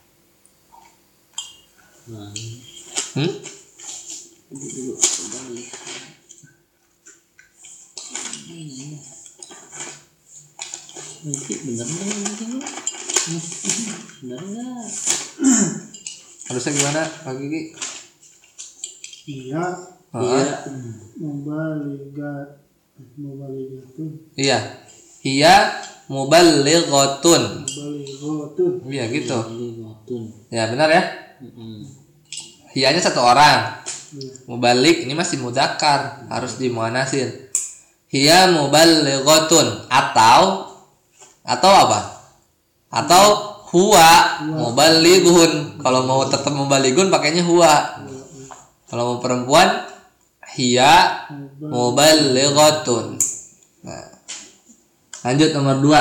Nah, Hmm? itu dulu mubalik. Ini. Nanti bener nggak nanti lu? Bener nggak? Harusnya gimana Pak Gigi? iya Heeh. mubaligat mubaligatun Iya. Hiya muballighatun. mubalighatun Iya gitu. Mubalighatun. Ya benar ya. Mm-mm. Hiyanya satu orang. iya Mubalik ini masih mudzakkar, harus dimuannasin. Hiya muballighatun atau atau apa? Atau huwa muballighun. Kalau mau tetap mubalighun pakainya huwa. Kalau mau perempuan hiya muballighatun. Nah. Lanjut nomor dua.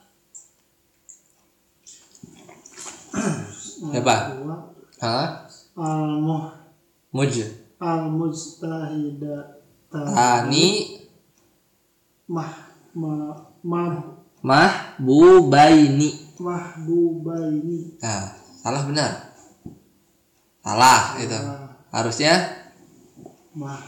Siapa? Hah? al muh Muj. al mujtahida Tani mah ma mah mahbubaini. mahbubaini Nah, salah benar. Salah itu. Harusnya mah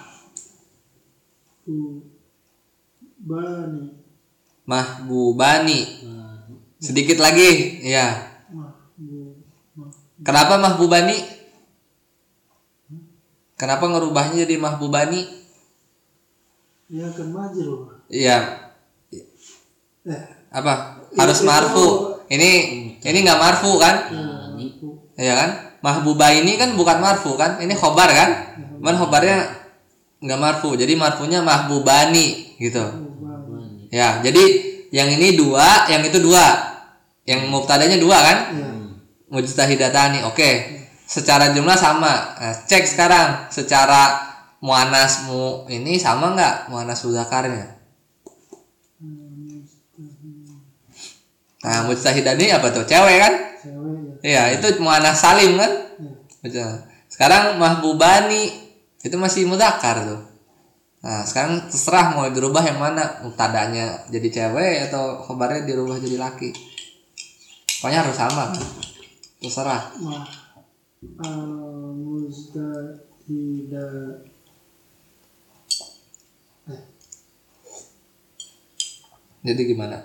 bu bani mahbubani. Nah, Sedikit lagi, ya. mahbu mah Kenapa mahbubani? Kenapa ngerubahnya jadi mahbubani? ya kan majrur Iya. eh Apa? Harus marfu. Ini ini nggak marfu kan? Iya kan? Mahbuba ini kan bukan marfu kan? Ini khobar kan? Cuman khobarnya nggak marfu. Jadi marfunya mahbubani gitu. Ya, jadi yang ini dua, yang itu dua. Yang mubtadanya dua kan? Mujtahidatani. Oke. Secara jumlah sama. Nah, cek sekarang secara muannasmu ini sama nggak muannas mudzakarnya? Nah, mujtahidani apa tuh? Cewek kan? Cewek Iya, ya. itu muannas salim kan? Ya. Sekarang mahbubani itu masih mudzakar tuh. Nah, sekarang terserah mau dirubah yang mana, mubtadanya jadi cewek atau khabarnya dirubah jadi laki. Pokoknya harus sama kan? Terserah. Mah al mustahida eh, Jadi gimana?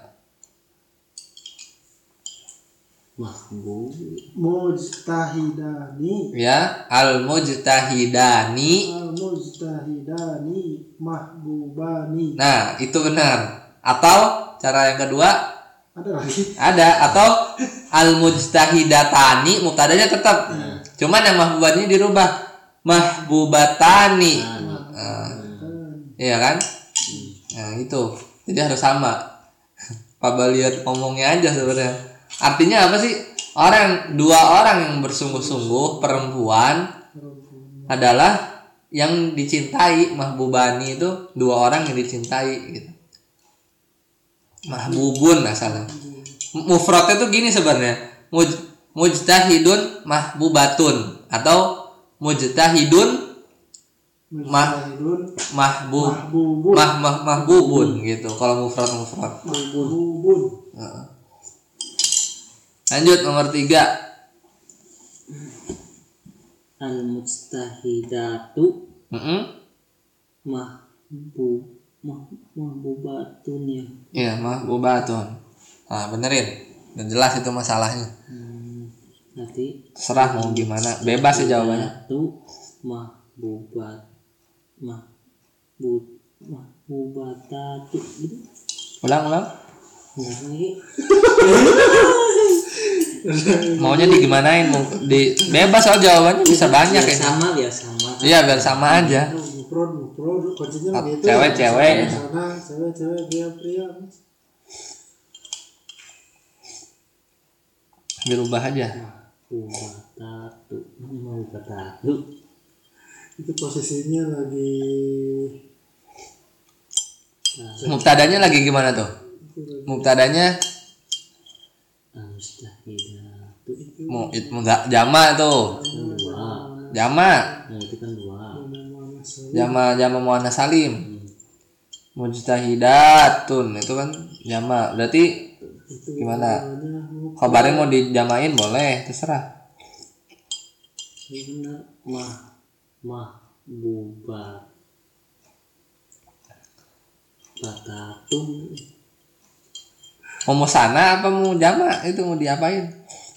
mahbub mujtahidani Ya, al mujtahidani. al mujtahidani mahbubani. Nah, itu benar. Atau cara yang kedua Ada lagi? ada, atau al mujtahidatani mubtadanya tetap. Cuman yang mahbubani dirubah mahbubatani. Nah, iya kan? Nah, itu. Jadi harus sama. Pak lihat ngomongnya aja sebenarnya. Artinya apa sih? Orang dua orang yang bersungguh-sungguh perempuan adalah yang dicintai. Mahbubani itu dua orang yang dicintai gitu. Mahbubun asalnya. Mufradnya tuh gini sebenarnya. Muj, mujtahidun mahbubatun atau mujtahidun mah Mujtahidun mahbub mahbubun. mah, mah mahbubun gitu. Kalau mufrad mufrad. Mahbubun. Heeh. Lanjut nomor tiga. al mujtahidatu Mm-mm. mahbub mah, mahbubatun ya. Iya, mahbubatun. Nah, benerin. Dan jelas itu masalahnya. Hmm, nanti Serah mau gimana, bebas sih jawabannya. Itu mahbubat mahbub mahbubatatu gitu. Ulang ulang. Ya, lagi. Maunya digimanain, mau di bebas soal jawabannya bisa banyak Biar ya. sama biar sama. Iya, biar sama aja. Mufrad mufrad kuncinya Ah, gitu. cewek-cewek. Di sana cewek-cewek pria-pria. Dirubah aja. Mahbubatatu. Ini mahbubatatu. Itu posisinya lagi Mubtadanya lagi gimana tuh? Mubtadanya Al-mustahidatu mau itu enggak jama tuh. kan dua. Jama. Nah, itu kan dua. Jama jama muannas salim. Mujtahidatun itu kan jama. Berarti gimana? Kabarnya mau dijamain boleh, terserah. Ini benar mah mahbubat batatun. Mau musana apa mau jama itu mau diapain?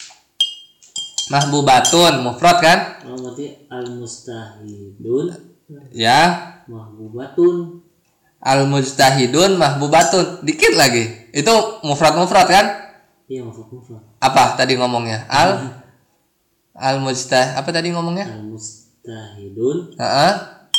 Mahbubatun mufrad kan? Oh, berarti al-mustahidun Ya. mahbubatun. Al mujtahidun mahbubatun. Dikit lagi. Itu mufrad-mufrad kan? Iya, mufrad-mufrad. Apa tadi ngomongnya? Al al mujtah apa tadi ngomongnya? Al-mustahidun Heeh.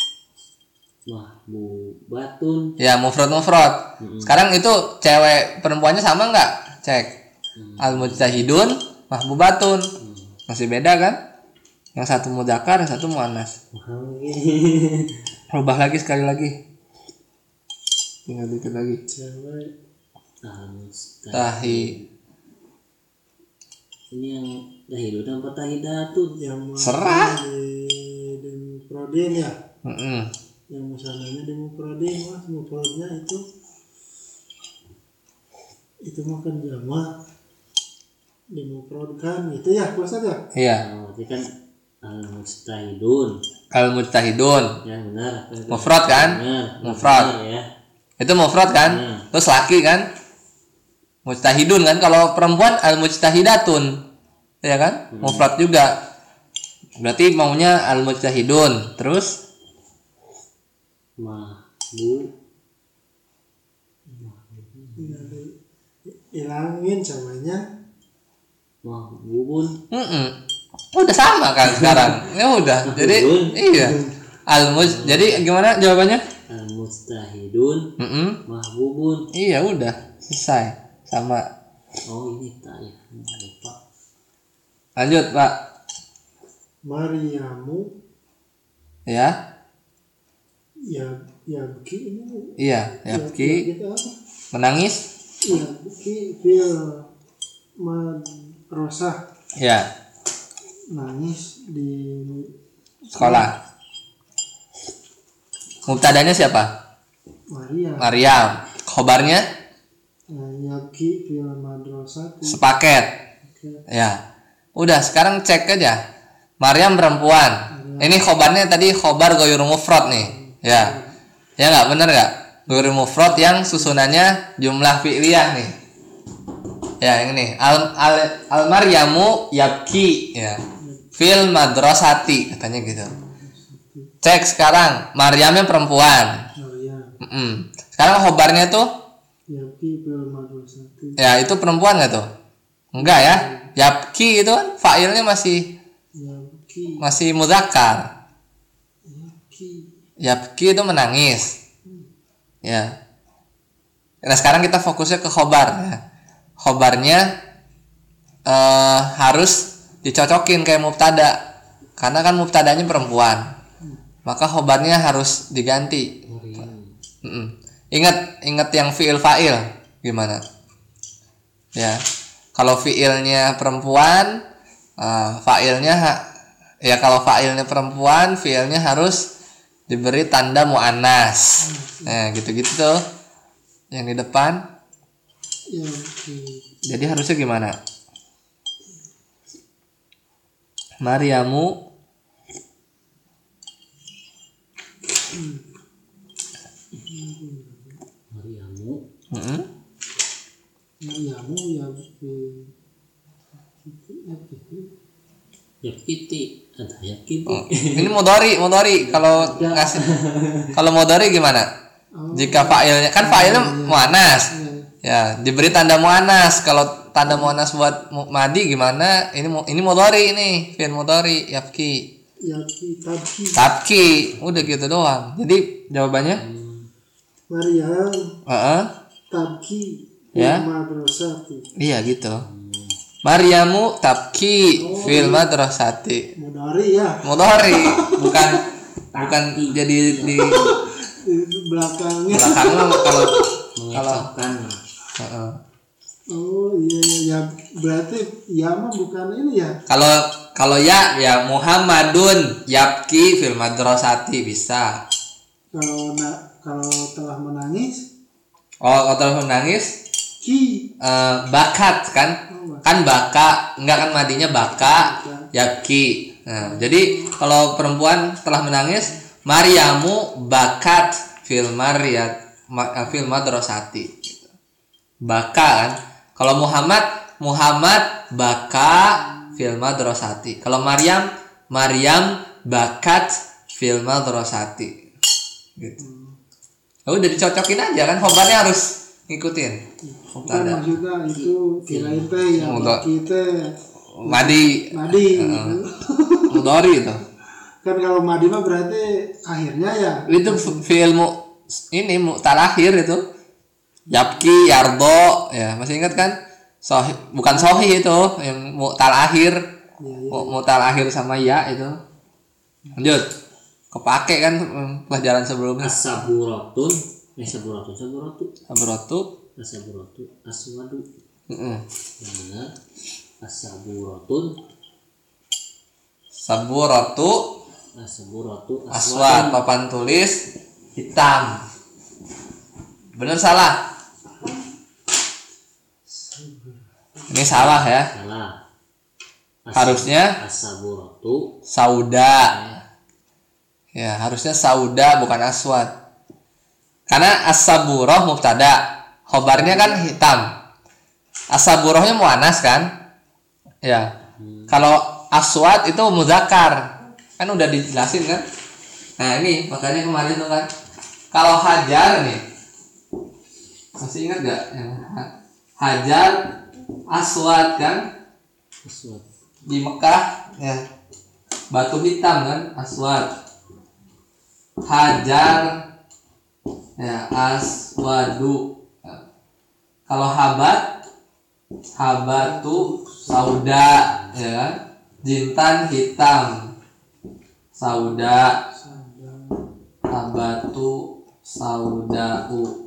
mahbubatun. Ya, mufrad-mufrad. Sekarang itu cewek perempuannya sama nggak? Cek. Al mujtahidun mahbubatun. Masih beda kan? Yang satu mudzakkar, yang satu muannas. Rubah lagi sekali lagi. Tinggal dikit lagi. cewek Al-mustahid. Tahi. Ini yang tahidun apa tahidatun? yang Serah. di di mufradin ya. Mm-mm. Yang musananya di mufradin mas mufradnya itu itu makan jama dimufradkan itu ya Ustaz ya. Iya. Nah, berarti kan al-mustahidun. Al mujtahidun. Ya benar. Mufrad kan? Benar. Mufrad. Benar, ya. Itu mufrad kan? Hmm. Terus laki kan? Mujtahidun kan? Kalau perempuan al mujtahidatun. Ya kan? Mufrad juga. Berarti maunya al mujtahidun. Terus Mahbu Tinggal di- hilangin samanya mahbubun. Mm-mm. Udah sama kan sekarang. Ya udah. Jadi iya. Al-muz. Jadi gimana jawabannya? Al-mustahidun Mm-mm. mahbubun. Iya udah selesai sama. Oh ini tak ya, lupa. Lanjut Pak. Maryamu Ya. ya ya beki ini Iya. Yabki kita apa? menangis. Ya beki fil madrasah Ya. nangis di Sekolah. Mubtadanya siapa? Maria. Maryam. Khobarnya Nah, ya beki fil madrasah. sepaket. Ya. Udah sekarang cek aja. Maryam perempuan. Ini khobarnya tadi khobar goyur mufrad nih. Ya. Ya nggak bener nggak? Goyur mufrad yang susunannya jumlah fi'liyah nih. Ya yang ini al al, al maryamu yabki ya. Fil madrasati katanya gitu. Cek sekarang Maryamnya perempuan. Maria. Mm-mm. Sekarang khobarnya tuh Ya beki fil madrasah. ya itu perempuan nggak tuh? Enggak ya. Yabki itu kan fa'ilnya masih Ya beki masih muzakkar. ya beki Yabki itu menangis. Ya. Nah sekarang kita fokusnya ke khobar ya. Khobarnya eh, harus dicocokin kayak mubtada. Karena kan mubtadanya perempuan. Maka khobarnya harus diganti. Mm-mm. Ingat ingat yang fi'il fa'il gimana? Ya. Kalau fi'ilnya perempuan, uh, fa'ilnya ha- ya kalau fa'ilnya perempuan, fi'ilnya harus diberi tanda muannas. Nah, gitu-gitu tuh. Yang di depan. ya beki Jadi harusnya gimana? Maryamu Maryamu mm-mm. Maryamu ya beki ya beki Yakiti ada Yakiti. Oh, ini modori, modori. Kalau ngasih, kalau modori gimana? Jika fa'ilnya kan fa'ilnya muannas, ya diberi tanda muannas. Kalau tanda muannas buat mu- madi gimana? Ini mu- ini modori ini, fi'il modori, yabki, ya beki tabki tabki, udah gitu doang. Jadi jawabannya, Maryam Heeh, tabki Ya. fil madrasah. iya gitu. Maryamu tabki fil madrasati. Mudari ya Modori, bukan bukan jadi di di belakangnya. belakangnya kalau Mengecapkan. Heeh. Oh iya iya ya berarti ya mah bukan ini ya. Kalau kalau ya ya Muhammadun yabki fil madrasati bisa. Kalau na, kalau telah menangis Oh, kalau terus menangis ki eh, bakat kan? Kan baka, enggak kan madinya baka yabki. Nah, jadi kalau perempuan telah menangis Maryamu bakat fil maryat ma, eh, fil madrasati. Baka kan? Kalau Muhammad Muhammad baka fil madrasati. Kalau Maryam Maryam bakat fil madrasati. Gitu. Oh, udah dicocokin aja kan, khobarnya harus ngikutin. bukan Mubtada. maksudnya itu kirain teh yang Muda- kita Madi madi mudhari itu. kan kalau madi mah berarti akhirnya ya Itu fi'il mu ini mu'tal akhir itu. Yabki yardo ya, masih ingat kan? Sohi, bukan sohi itu, yang mu'tal akhir. ya, ya. Mu- Mu'tal akhir sama ya itu. Lanjut. Kepake kan mm, pelajaran sebelumnya. Asaburatun. Eh saburatun saburatu. Sabratu. Asaburatu aswadu. Heeh. Yang benar. Asaburatun Saburatu asaburatu aswad, papan tulis hitam. Bener salah? Ini salah ya. Salah. As- Harusnya asaburatu sauda. Ya, harusnya sauda bukan aswad. Karena as-saburah mubtada, khobarnya kan hitam. As-saburahnya muannas kan? Ya. Kalau aswad itu muzakkar. Kan udah dijelasin kan? Nah, ini makanya kemarin tuh kan. Kalau hajar nih. Masih ingat gak yang ha- hajar aswad kan? Aswad. Di Mekah ya batu hitam kan aswad. Hajar ya aswadu. Kalau habat habatu sauda ya kan. Jintan hitam sauda. Habatu saudau.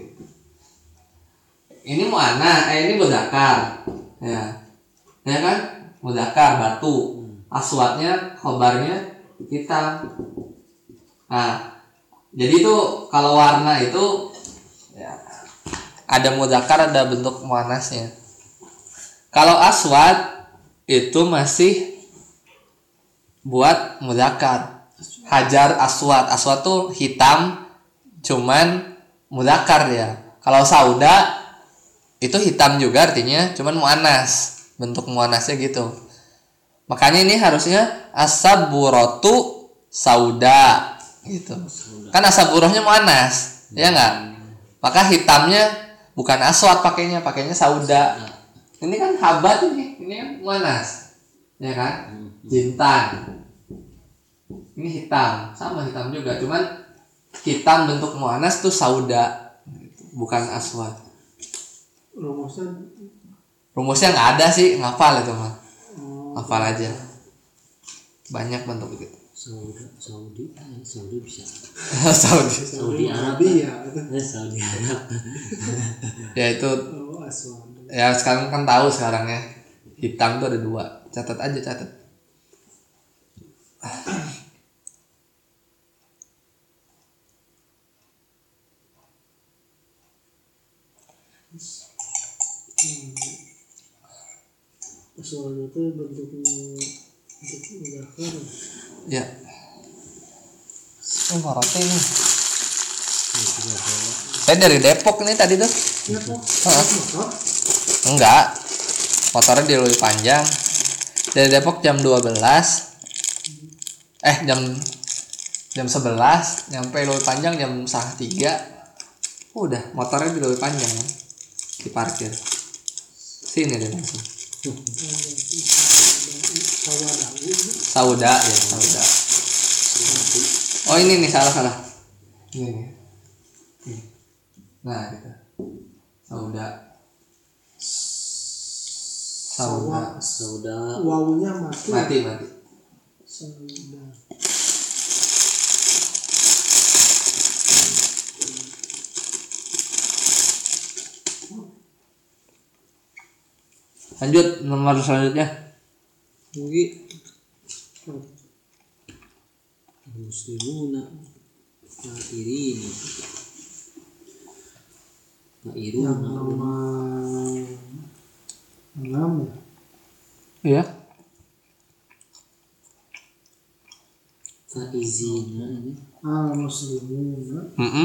Ini muanna, eh ini mudzakkar. Ya. Ya kan? Mudzakkar batu. Aswadnya khobarnya hitam. Nah, jadi itu kalau warna itu ya, ada mudzakkar ada bentuk muannasnya. Kalau aswad itu masih buat mudzakkar. Hajar aswad. Aswad tuh hitam cuman mudzakkar ya. Kalau sauda itu hitam juga artinya cuman muannas, bentuk muannasnya gitu. Makanya ini harusnya asaburatu sauda gitu. Kan asaburohnya muannas, ya enggak? Maka hitamnya bukan aswad pakainya, pakainya sauda. Ini kan habat ini, ini kan muannas. Ya kan? Jintan. Ini hitam, sama hitam juga, cuman hitam bentuk muannas tuh sauda, bukan aswad. Rumusnya Rumusnya nggak ada sih, ngafal itu mah. oh, Hafal aja. Banyak bentuk begitu. Saudi, Saudi, eh, Saudi bisa. Saudi. Saudi Arab. ya itu. Eh, Saudi Arab. Ya itu Oh, aswad. ya sekarang kan tahu sekarang ya. Hitam tuh ada dua. Catat aja catat. Aswad itu bentuknya bentuk mudzakkar. Ya. Oh, roti nih. Saya dari Depok nih tadi tuh. Iya kok. Heeh. Motor? Enggak. Motornya di Lui Panjang. Dari Depok jam dua belas. Eh jam jam sebelas nyampe Lui Panjang jam setengah tiga. Udah, motornya di Lui Panjang kan. Diparkir. Sini deh langsung. Sauda ya, sauda. Oh ini nih salah salah. Ini nih. Ini. Nah gitu. Sauda. Sauda. Sauda. Wawunya mati. Mati mati. Sauda. Lanjut nomor selanjutnya. Mungkin muslimuna fairin fairun Yang nomor enam ya. Iya. faizina ini Al muslimuna Mm-mm.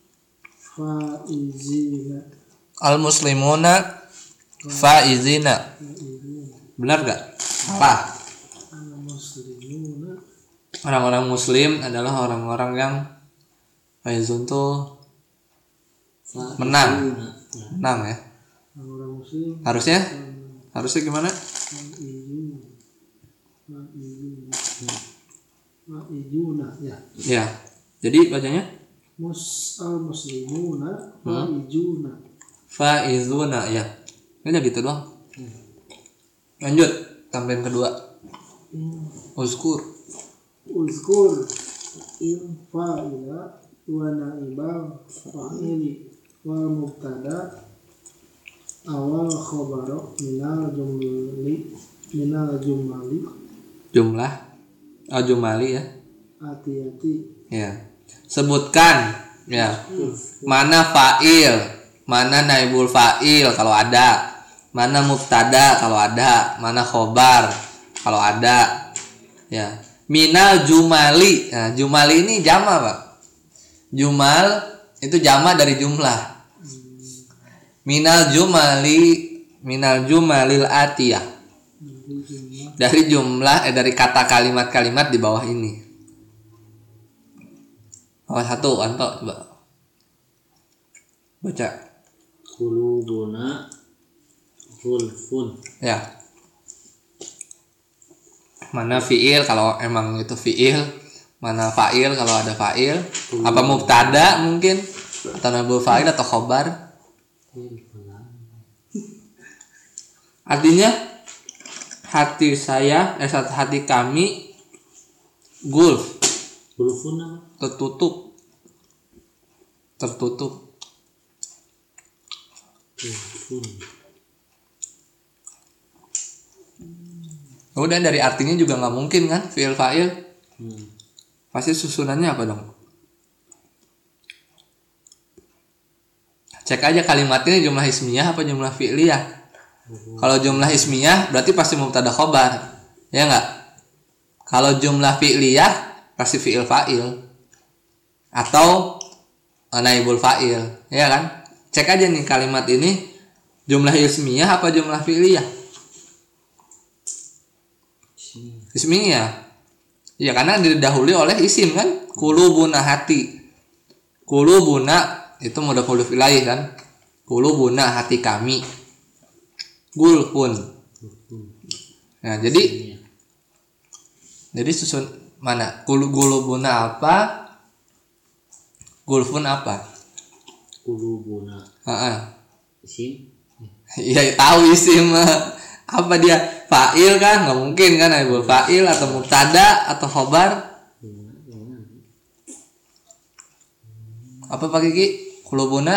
faizina. Al muslimuna faizina. Benar gak? Apa? Al muslimuna Orang-orang muslim adalah orang-orang yang faizun tuh menang. Menang ya. orang muslim Harusnya harusnya gimana? faizun faizun faizuna ya. Ya. Jadi bacanya Mus al muslimuna faizuna. faizuna ya. Udah gitu doang. Lanjut tambahan kedua. Uzkur. Uzkur il fa'ila wa naibal fa'ili wal mubtada awal khabara minal jumli minal jumali Jumlah. Oh jumali ya. hati-hati. Ya. Sebutkan ya. Mana fa'il, mana naibul fa'il kalau ada, mana mubtada kalau ada, mana khobar kalau ada. Ya. Minal jumali. Nah, jumali ini jama, Pak. Jumal itu jama dari jumlah. Minal jumali, minal jumalil atiyah. Dari jumlah eh dari kata kalimat-kalimat di bawah ini. Bawah satu, Anto coba. Baca. kulubuna hulfun Ya. mana fiil kalau emang itu fiil, mana fa'il kalau ada fa'il, apa mubtada mungkin atau naibul fa'il atau khobar. Artinya hati saya, eh hati kami gulf, Gulfun apa? tertutup, tertutup. Gulfun. Udah dari artinya juga nggak mungkin kan fiil fa'il. Hmm. Pasti susunannya apa dong? Cek aja kalimatnya jumlah ismiyah apa jumlah fi'liyah. Oh. Kalau jumlah ismiyah berarti pasti mubtada khobar, ya nggak? Kalau jumlah fi'liyah pasti fi'il fa'il atau naibul fa'il, ya kan? Cek aja nih kalimat ini jumlah ismiyah apa jumlah fi'liyah? Ismiyah. Ya karena didahului oleh isim kan? Kulubuna hati. Kulubuna itu mudhaf ilaih kan? Kulubuna hati kami. Gulfun. Nah, jadi Iya. jadi susun mana? Kulu gulubuna apa? Gulfun apa? Kulubuna. Heeh. Isim. Iya tahu isim apa dia fa'il kan nggak mungkin kan naibul fa'il atau mubtada atau khobar apa pakai ki kulubuna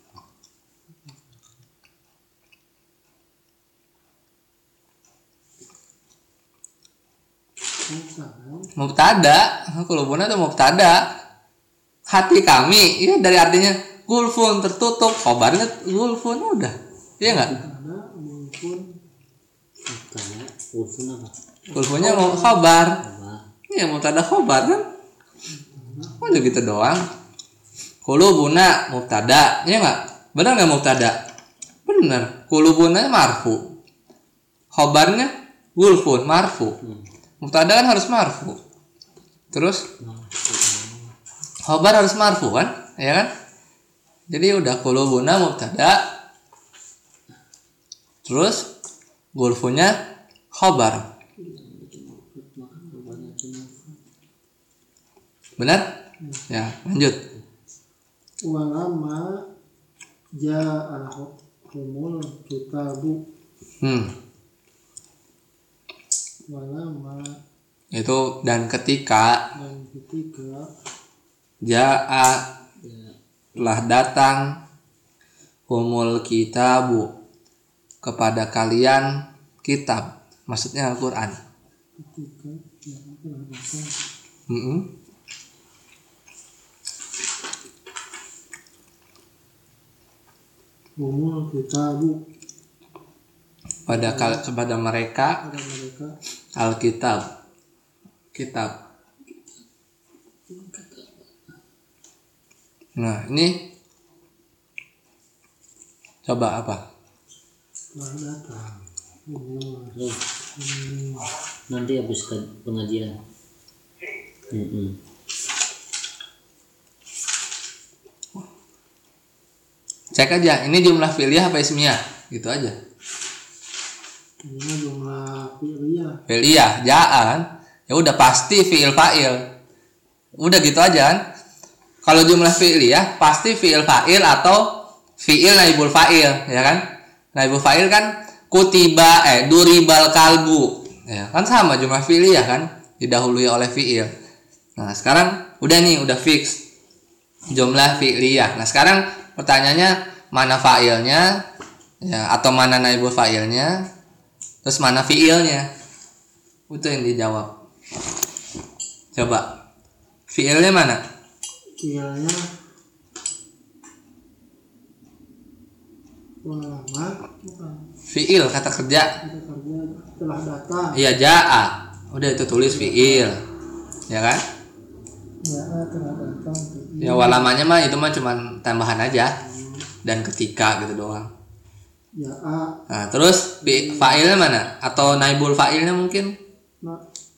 mubtada kulubuna itu mubtada hati kami ya dari artinya gulfun tertutup khobarnya gulfun udah iya nggak Ada maupun Mubtada. Gulfun apa? gulfunnya mau khabar Apa? iya mubtada khobar kan udah gitu doang kulubuna mubtada ya nggak benar nggak mubtada benar kulubuna marfu khobarnya gulfun marfu Hmm. mubtada kan harus marfu terus khobar harus marfu kan ya kan jadi udah kulubuna mubtada terus gulfunya khobar benar ya lanjut walama ja'al humul kitabu hmm walama itu dan ketika dan ketika ja'a Ya. telah datang humul kitabu kepada kalian kitab maksudnya Al-Quran ketika yang telah datang mm-mm. humul kitabu pada kal- kepada mereka pada mereka Alkitab kitab nah ini coba apa telah datang humul Oh, nanti habis ke- pengajian. Mm-mm. cek aja ini jumlah fi'liyah apa ismiyah gitu aja ini jumlah fi'liyah fi'liyah ja'a kan ya udah pasti fi'il fa'il udah gitu aja kan kalau jumlah fi'liyah pasti fi'il fa'il atau fi'il naibul fa'il ya kan naibul fa'il kan kutiba eh duribal kalbu ya kan sama jumlah fi'liyah kan didahului oleh fi'il nah sekarang udah nih udah fix jumlah fi'liyah nah sekarang pertanyaannya mana fa'ilnya ya atau mana naibul fa'ilnya terus mana fi'ilnya itu yang dijawab coba fi'ilnya mana fi'ilnya walama bukan fi'il kata kerja kita kerja telah datang iya ja'a udah itu tulis fi'il ya kan ya telah datang fi'il. ya walamanya mah itu mah cuman tambahan aja dan ketika gitu doang ya a nah terus fi- fa'ilnya mana atau naibul fa'ilnya mungkin na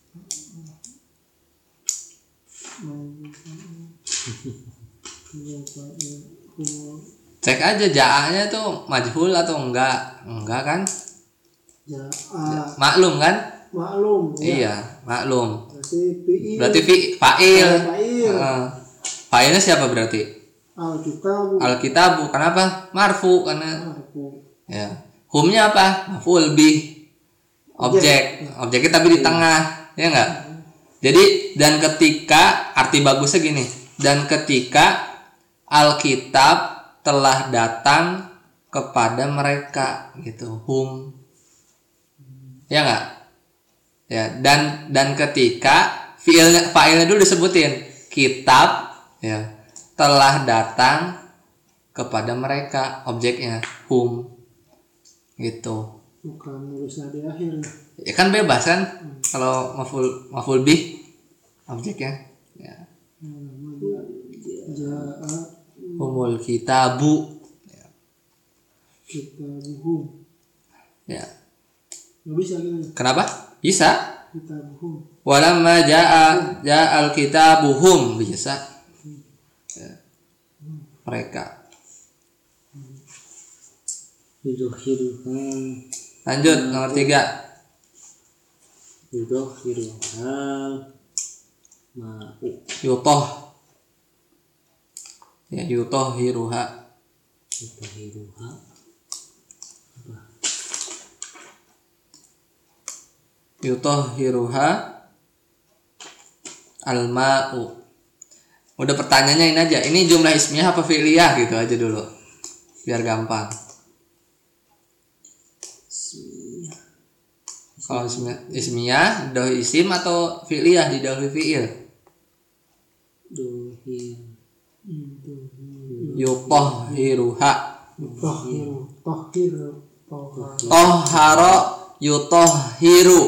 cek aja ja'anya tuh majhul atau enggak enggak kan ya a maklum kan maklum. Ya. Iya, maklum. Berarti fi'il. Berarti fi fa'il. Fa'il. Heeh. Fa'ilnya siapa berarti? Alkitabu. Alkitabu. Kenapa? Marfu karena Marfu. ya. Humnya apa? Maf'ul bih. Objek. Objeknya tapi di tengah, ya enggak? Jadi dan ketika arti bagusnya gini, dan ketika Alkitab telah datang kepada mereka gitu, hum. Ya enggak? Ya, dan dan ketika fi'ilnya fa'ilnya dulu disebutin, kitab ya telah datang kepada mereka, objeknya hum gitu. Bukan nulisnya di akhir. Ya kan bebas kan hmm. kalau maful maful bih objeknya ya. Hmm, Ja'a Humul kitabu ya. Kitabuhum. Ya. Nggak bisa gitu. Kenapa? Bisa. Kitabuhum. Walamma ja'a ja'al kitabuhum bisa. Ya. Mereka. Yudhiruhal. Lanjut nomor tiga. Yudhiruhal ma'u. Yutoh. Ya yutoh hiruha. Yudhiruha. Apa? Yutoh hiruha al-ma'u. Udah pertanyaannya ini aja. Ini jumlah ismiyah apa fi'liyah gitu aja dulu. Biar gampang. Kalau ismiyah, ismiyah dahulu isim atau fi'liyah di dahulu fi'il? Dohir. Yutahhiruha. Tohiru. Tohiru. Tohharo yutahhiru.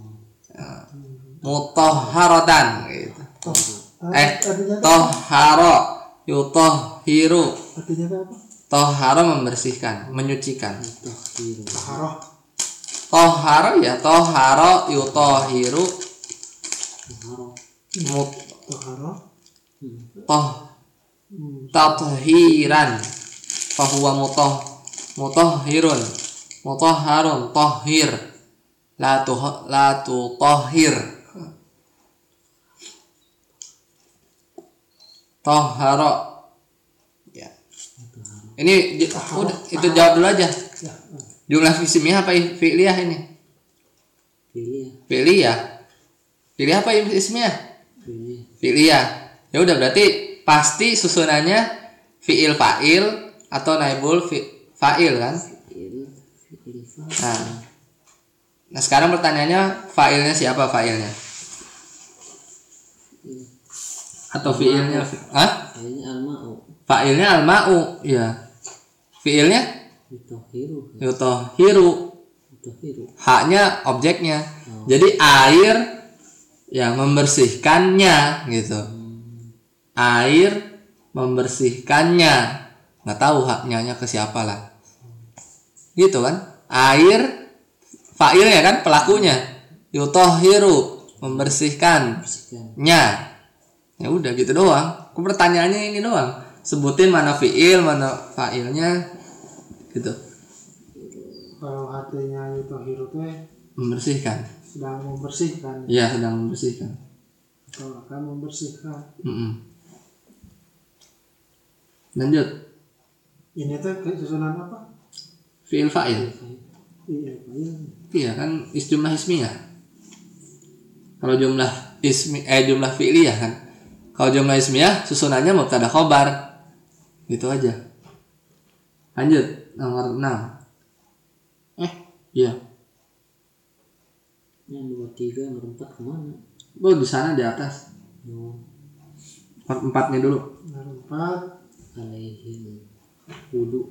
Mutahharatan gitu. Eh, tohharo yutahhiru. Artinya apa? Tohharo membersihkan, menyucikan. Dohiru. Taharoh. Tohharo ya tohharo yutahhiru. Haro. Mut Taharoh. toh tathiran. Fahuwa mutah mutahhirun. Mutahharun tahhir. La tuh la tutahhir. Tohharo. Ya. Ini j- udah itu jawab dulu aja. Ya. Jumlah ismiyah apa fi'liyah ini? Pilih. Fi'liyah. Fi'liyah apa ismiyah? Pilih. Fi'liyah. Ya udah berarti pasti susunannya fi'il fa'il atau naibul fi- fa'il kan? Fi'il. Fi'il. Nah. Nah, sekarang pertanyaannya fa'ilnya siapa fa'ilnya? Atau fi'ilnya? Hah? Kayaknya al-ma'u. Fa'ilnya al-ma'u. Iya. Fi'ilnya Yudhiru. yutahhiru. Yudhiru. Haknya objeknya. Jadi air yang membersihkannya gitu. Air membersihkannya. Nggak tahu haknya ke siapa lah. Gitu kan? Air fa'ilnya kan pelakunya. Yutahhiru membersihkan. Bersihkan. Nya. Ya udah gitu doang. Aku pertanyaannya ini doang. Sebutin mana fi'il, mana fa'ilnya gitu. Kalau artinya yutahiru itu Membersihkan. sedang membersihkan. Iya, sedang membersihkan. Atau akan membersihkan. Mm-mm. Lanjut. Ini tuh susunan apa? Fi'il fa'il. Iya, iya. Iya kan is jumlah ismiyah. Kalau jumlah ismi eh jumlah fi'liyah kan. Kalau jumlah ismiyah susunannya mubtada khobar. Gitu aja. Lanjut nomor enam. Eh, iya. Yang dua tiga nomor empat kemana? Oh, di sana di atas. Oh, Empat empatnya dulu. Nomor empat. alaihim wudu.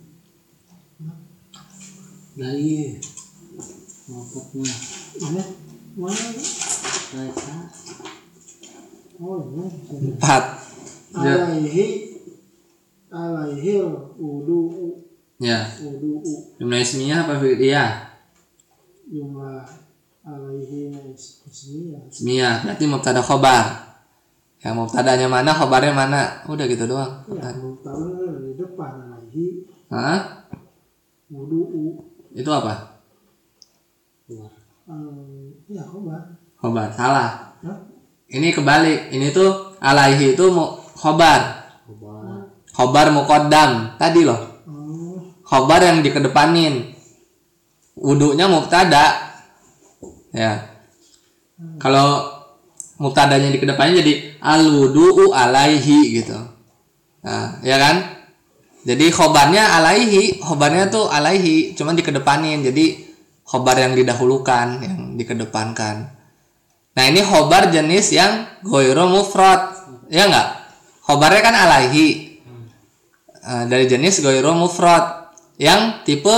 Lah iya. Empatnya. Ini mana? Mereka. Oh ini. Empat. Ya. Alaihi. Alaihi wudu. Ya. Wudu. Jumlah ismiyah apa fi'liyah? Jumlah alaihi ismiyah. Ismiyah berarti mubtada khobar. Yang mubtadanya mana, khobarnya mana? Udah gitu doang. Ya, mubtada di depan alaihi Hah? wudu. Itu apa? Luar. Um, ya khobar. Khobar. Salah. Hah? Ini kebalik. Ini tuh alaihi itu mu khobar. Khobar. Khobar muqaddam. Tadi loh. Oh, Khobar yang dikedepanin. Wudunya mubtada. Ya. Kalau mubtadanya dikedepanin jadi al wudu'u alaihi gitu. Nah, ya kan? Jadi khobarnya alaihi, khobarnya tuh alaihi, cuman dikedepanin. Jadi khobar yang didahulukan, yang dikedepankan. Nah, ini khobar jenis yang ghairu mufrad. Ya enggak? Khobarnya kan alaihi. Uh, dari jenis ghairu mufrad yang tipe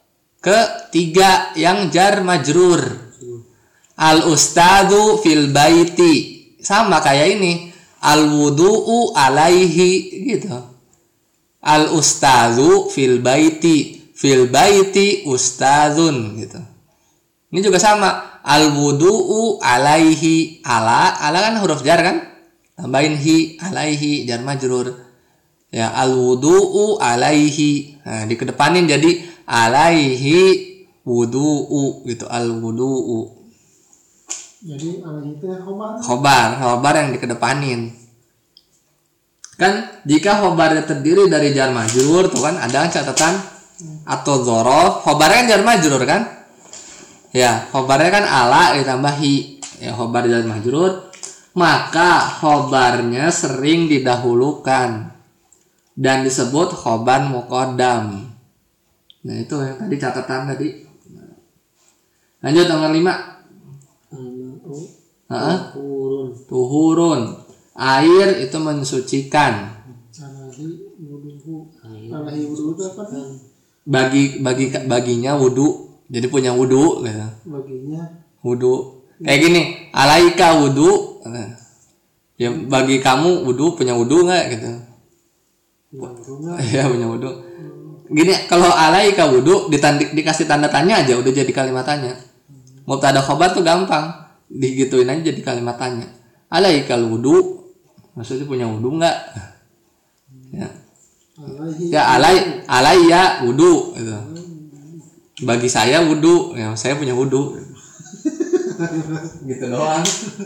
ketiga yang jar majrur. Al ustadu fil baiti. Sama kayak ini. Al wudu'u alaihi gitu. Al ustazu fil baiti, fil baiti ustazun gitu. Ini juga sama. Al wudu'u alaihi, ala, ala kan huruf jar kan? Tambahin hi, alaihi, jar majrur. Ya, al wudu'u alaihi. Nah, dikedepanin jadi alaihi wudu'u gitu, al wudu'u. jadi alaihi itu ya khobar. Khobar, khobar yang dikedepanin. Kan jika khobarnya terdiri dari jar majrur tuh kan ada catatan atau dzaraf, khobarnya kan jar majrur kan? Ya, khobarnya kan ala ditambah hi. Ya, khobar jar majrur, maka khobarnya sering didahulukan dan disebut khobar muqaddam. Nah, itu yang tadi catatan tadi. Lanjut nomor lima. Al-ma'u Heeh. tuhurun. Tuhurun. Air itu mensucikan. Alaihi wudu'u. Air Alaihi wudu'u itu apa nih? Bagi bagi baginya wudu. Jadi punya wudu gitu. Baginya Wudu. Kayak gini, alaika wudu. Ya bagi kamu wudu, punya wudu enggak gitu. yang wudu'nya. Iya, punya wudu. Gini, kalau alaika wudu ditandik dikasih tanda tanya aja udah jadi kalimat tanya. Mubtada khobar tuh gampang. Digituin aja jadi kalimat tanya. Alaikal wudu. Maksudnya punya wudu enggak? Ya. Alaihi. Ya alai alaiya wudu gitu. Bagi saya wudu, ya saya punya wudu. Gitu doang.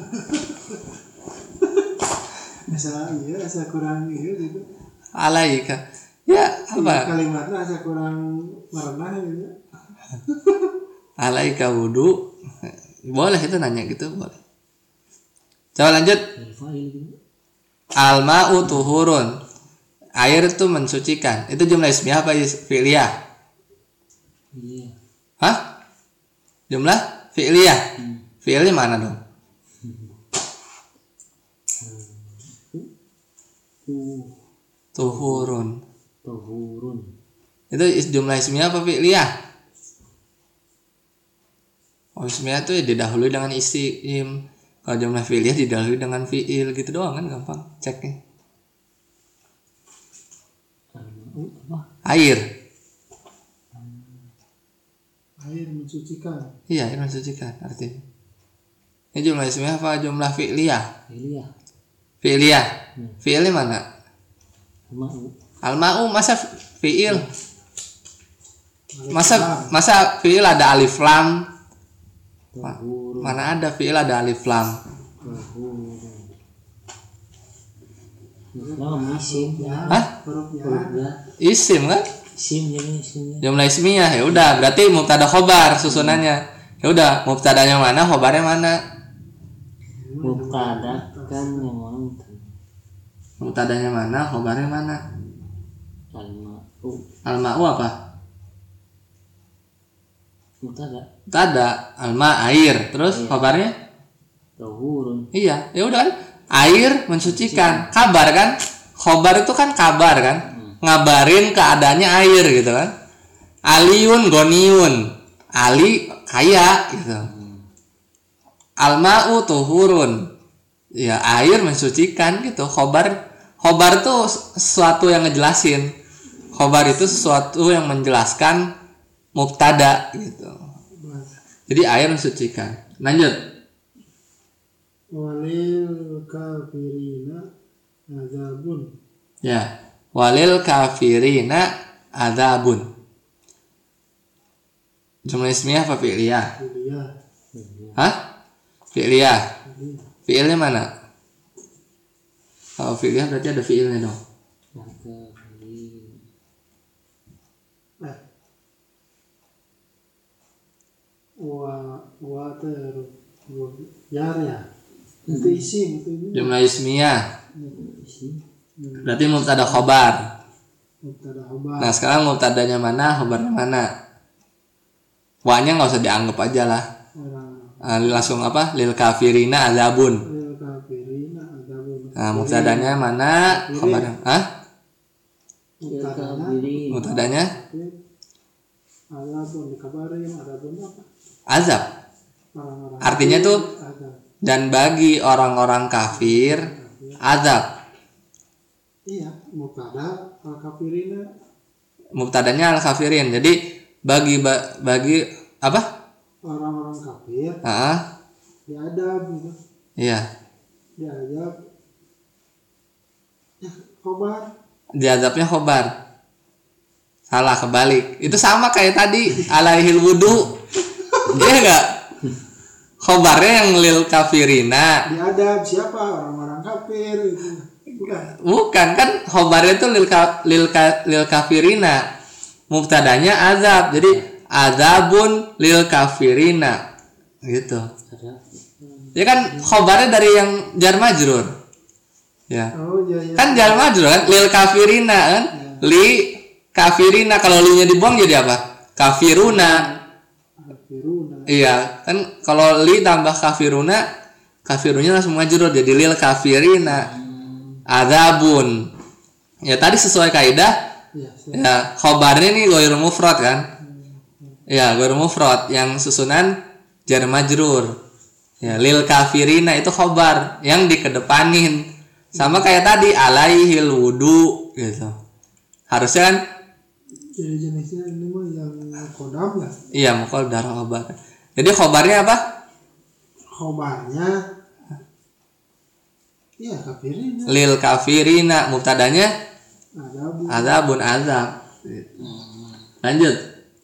Asa iya, asa kurang iya gitu. Alaika. Ya apa? Kalimatnya asa kurang merenah gitu. Alaika wudu. Boleh itu nanya gitu, boleh. Coba lanjut. Al-ma'u tuhurun. Air itu mensucikan. Itu jumlah ismiyah apa fi'liyah? Iya. Hah? Jumlah fi'liyah. Fi'ilnya mana dong? Tuhurun. Tuhurun. Itu is- jumlah ismiyah apa fi'liyah? Oh, ismiyah itu ya didahului dengan isim. Kalau jumlah fi'liyah didahului dengan fi'il gitu doang kan, gampang ceknya. Al-ma'u apa? Air. Air mensucikan. Iya, air mensucikan artinya. Ini jumlah ismiyah apa jumlah fi'liyah? Iliyah. Fi'liyah. Fi'ilnya mana? Al-ma'u. Al-ma'u masa fi'il? Alif Masa lam. masa fi'il ada alif lam? Tuhurun. Mana ada fi'il ada alif lam? Tuhurun. Lam isim. Ya, Hah? huruf ya. Hurufnya Isim kan? isim jadi isimnya. Jumlah ismiyah ya udah, berarti mubtada khobar susunannya. Ya udah, mubtadanya mana, khobarnya mana? Mubtada kan yang mana? Mubtadanya mana, khobarnya mana? Al-ma'u. Al-ma'u apa? Mubtada. Mubtada, al-ma air. Terus Iya. khobarnya? Tuhurun. Iya, ya udah kan. Air mensucikan. Kabar kan? Khobar itu kan kabar kan? Ngabarin keadaannya air gitu kan. Aliun goniun. Ali kaya gitu. Al-ma'u tuhurun. Ya, air mensucikan gitu. Khobar khobar itu sesuatu yang ngejelasin. Khobar itu sesuatu yang menjelaskan mubtada gitu. Jadi air mensucikan. Lanjut. Walil kafirina azabun. Ya, walil kafirina adzabun. Jumlah ismiyah apa fi'liyah? Kuliah. Hah? Fi'liyah. Fi'ilnya mana? Kalau fi'liyah berarti ada fi'ilnya dong. Maka kali Eh. Wa wa ter jar ya. Itu isim itu ini. Jumlah ismiyah. isi Berarti mubtada khobar. Mubtada khabar. Nah sekarang mubtadanya mana, khobarnya mana? Wa-nya nggak usah dianggap aja lah. Orang Ah, langsung apa? Lil kafirina azabun. lil kafirina adzabun. Nah mubtadanya mana, khobarnya? Hah? Mubtadanya kafirin Mubtadanya adzabun dikabarin adzabun apa? azab. Orang-orang Artinya tuh azab. dan bagi orang-orang kafir azab. Iya, mubtada al kafirina Mubtadanya al kafirin. Jadi bagi ba- bagi apa? orang-orang kafir Ah, diadab gitu. iya. Diadab ya khabar. Diazabnya khobar. Salah, kebalik. Itu sama kayak tadi alaihil wudu. Iya enggak? Khobarnya yang lil kafirina. Diadab siapa? Orang-orang kafir gitu. Bukan. Bukan kan khobarnya itu lil ka- lil, ka- lil kafirina. Mubtadanya azab. Jadi azabun lil kafirina. Gitu. ada Ya kan khobarnya dari yang jar majrur. Ya. Oh iya iya. Kan jar majrur kan lil kafirina kan? Li kafirina, kalau li-nya dibuang jadi apa? Kafiruna. Kafiruna. Iya, kan kalau li tambah kafiruna, kafirunya langsung majrur jadi lil kafirina. Adzabun. Ya tadi sesuai kaidah Iya. siap. ya khobarnya nih ghairul mufrad kan? Ya, ghairul mufrad yang susunan jar majrur. Ya, lil kafirina itu khobar yang dikedepanin. Sama kayak tadi alaihil wudu gitu. Harusnya kan Jadi jenisnya ini mah yang kodam ya. iya muqaddar khobar. Jadi khobarnya apa? Khobarnya iya kafirina. Lil kafirina, mubtadanya Adzabun. azabun azab. Lanjut.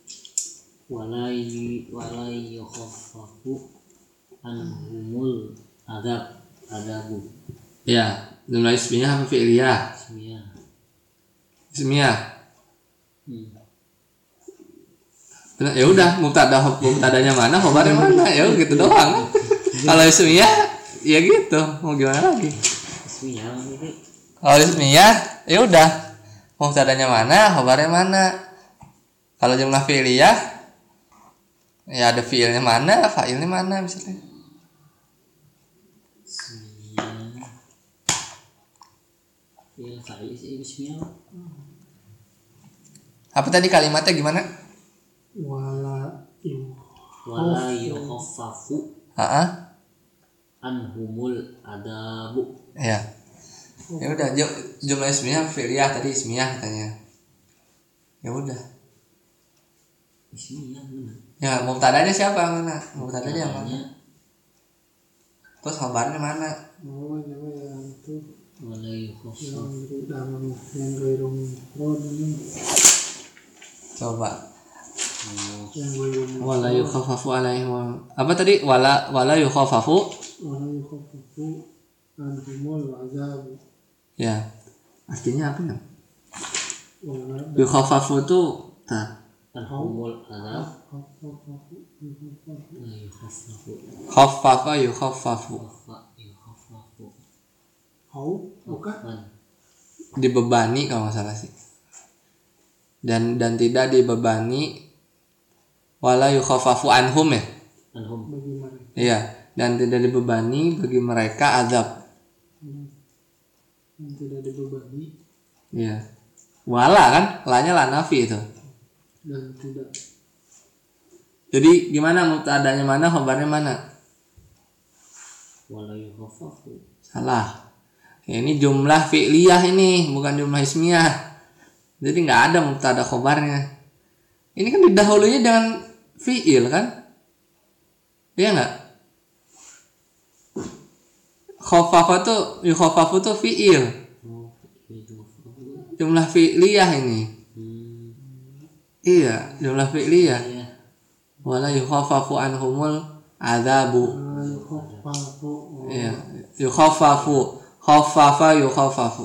walai walai yukhaffafu anhumul adab adabu Ya, jumlah ismiyah apa fi'liyah? ismiyah. Ismiyah. hmm. Benar, ya udah mubtada mubtadanya mana, khobarnya mana, ya gitu doang. Kalau ismiyah ya gitu, mau gimana lagi? ismiyah ini Kalau ismiyah ya udah mubtadanya mana, khobarnya mana. Kalau jumlah fi'liyah ya ada fi'ilnya mana, fa'ilnya mana misalnya. ismiyah ya fa'il sih ismiyah. Apa tadi kalimatnya gimana? Wala im. wala yukhaffafu Heeh. anhumul adabu Ya. Ya udah ju- jumlah ismiyah fi'liyah tadi ismiyah katanya. Ya udah. ismiyah benar. Ya mubtadanya siapa mana? Mubtadanya yang mana? Katanya Terus khobarnya mana? Oh ini mah yang itu wala yang yukhaffafu dalam yang gairum rod ini Coba. yang gairum Wala yukhaffafu alaihim. Apa tadi? Wala wala yukhaffafu. wala yukhaffafu anhumul azab. Ya. Artinya apa ya? Wala Yukhaffafu itu ta. anhumul adab yukhaffafu yukhaffafu. la yukhaffafu Khaffafa yukhaffafu. khaffa yukhaffafu Hau bukan kan Dibebani kalau nggak salah sih. Dan dan tidak dibebani. Wala yukhaffafu anhum ya. anhum bagi mereka. Iya. Dan tidak dibebani bagi mereka azab. Yang tidak dibebani Iya. Wala kan? Lanya la nafi itu. dan tidak Jadi gimana mubtadanya mana, khobarnya mana? wala yukhaffafu Salah. Ya, ini jumlah fi'liyah ini, bukan jumlah ismiyah. Jadi nggak ada mubtada khobarnya. Ini kan didahulunya dengan fi'il kan? Iya nggak? Khaffafa tuh, yukhaffafu tuh fi'il. oh yukhaffafu Jumlah fi'liyah ini. hmm Iya, jumlah fi'liyah. ya Wala yukhaffafu anhumul Adzabu. Ah, yukhaffafu. Iya, yukhaffafu. Khaffafa yukhaffafu.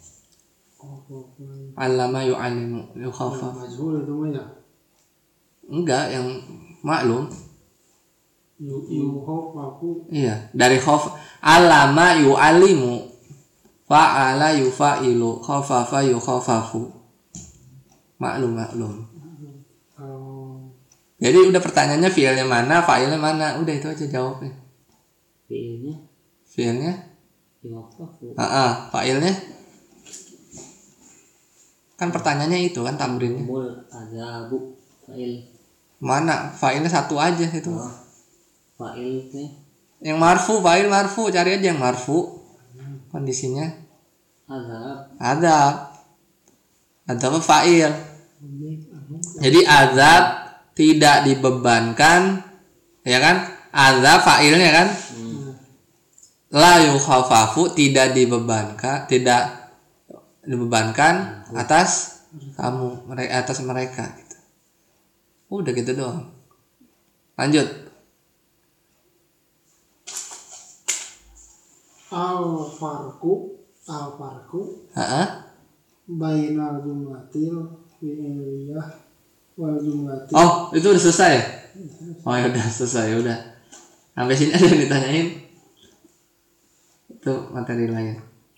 Allama yu'allimu yukhaffafu. Majhul itu mah ya. Enggak, yang maklum. Yu- Yukhaffafu. Iya, dari khaf allama yu'allimu. Fa'ala yufa'ilu. Khaffafa yukhaffafu. Maklum, maklum. Kalau Jadi udah pertanyaannya fiilnya mana, fa'ilnya mana, udah itu aja jawabnya. fiilnya Fiilnya, yukhaffafu. heeh, fa'ilnya. Kan pertanyaannya itu kan tamrinnya. Mul adzabu fa'il. Mana? Fa'ilnya satu aja itu. Oh, fa'il teh Yang marfu, fa'il marfu, cari aja yang marfu. Kondisinya azab. adab. Adab fa'il. Jadi azab tidak dibebankan, ya kan? Azab fa'ilnya kan? La yukhaffafu tidak dibebankan, tidak dibebankan atas kamu, mereka atas mereka gitu. Udah gitu doang. Lanjut. al farqu al farqu Heeh. bainal jumlatil fi'liyah wal jumlatil. Oh, itu udah selesai ya? Oh ya udah selesai, ya udah. Sampai sini ada yang ditanyain. Itu materi lain.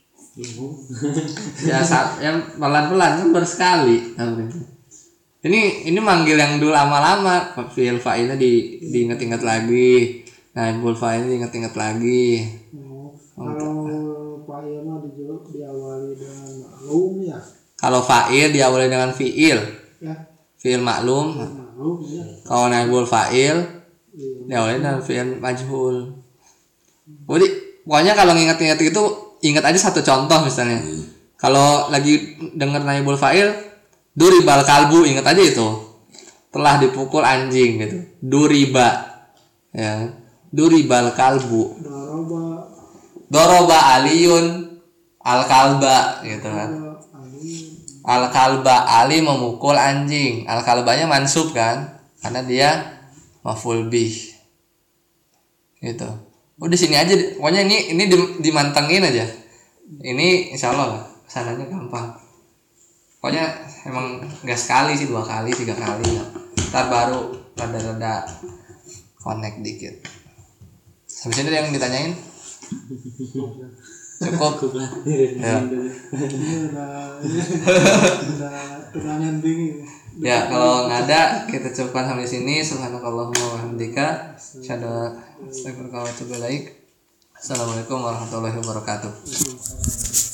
Ya, saat, yang pelan-pelan kan baru sekali. Ini ini manggil yang dulu lama-lama. Fi'il fa'ilnya di diingat-ingat lagi. Naibul fa'il diingat-ingat lagi. Oh, kalau fa'il mah dijawab diawali dengan maklum ya. Kalau fa'il diawali dengan fi'il. Ya, Fi'il maklum. maklum ya. Kalau naibul fa'il Iya. diawali dengan fi'il majhul. Jadi pokoknya kalau nginget-inget itu ingat aja satu contoh misalnya. Kalau lagi denger naibul fa'il, duribal kalbu, ingat aja itu. Telah dipukul anjing gitu. Duriba. Ya. Duribal kalbu. Daroba Doroba aliyun al kalba gitu kan. ali Al kalba, Ali memukul anjing. Al kalbanya mansub kan? Karena dia maf'ul bih. Gitu. Udah sini aja, pokoknya ini ini dimantengin aja. Ini insya Allah kesananya gampang. Pokoknya emang nggak sekali sih, dua kali, tiga kali lah. Ntar baru rada-rada connect dikit. Sampai sini ada yang ditanyain? Cukup. Ya. ini udah udah pertanyaan tinggi. Ya, kalau nggak ada kita cukupkan sampai sini. Subhanakallahumma wa bihamdika asyhadu an la ilaha illa anta astaghfiruka wa atubu ilaik. Assalamualaikum warahmatullahi wabarakatuh.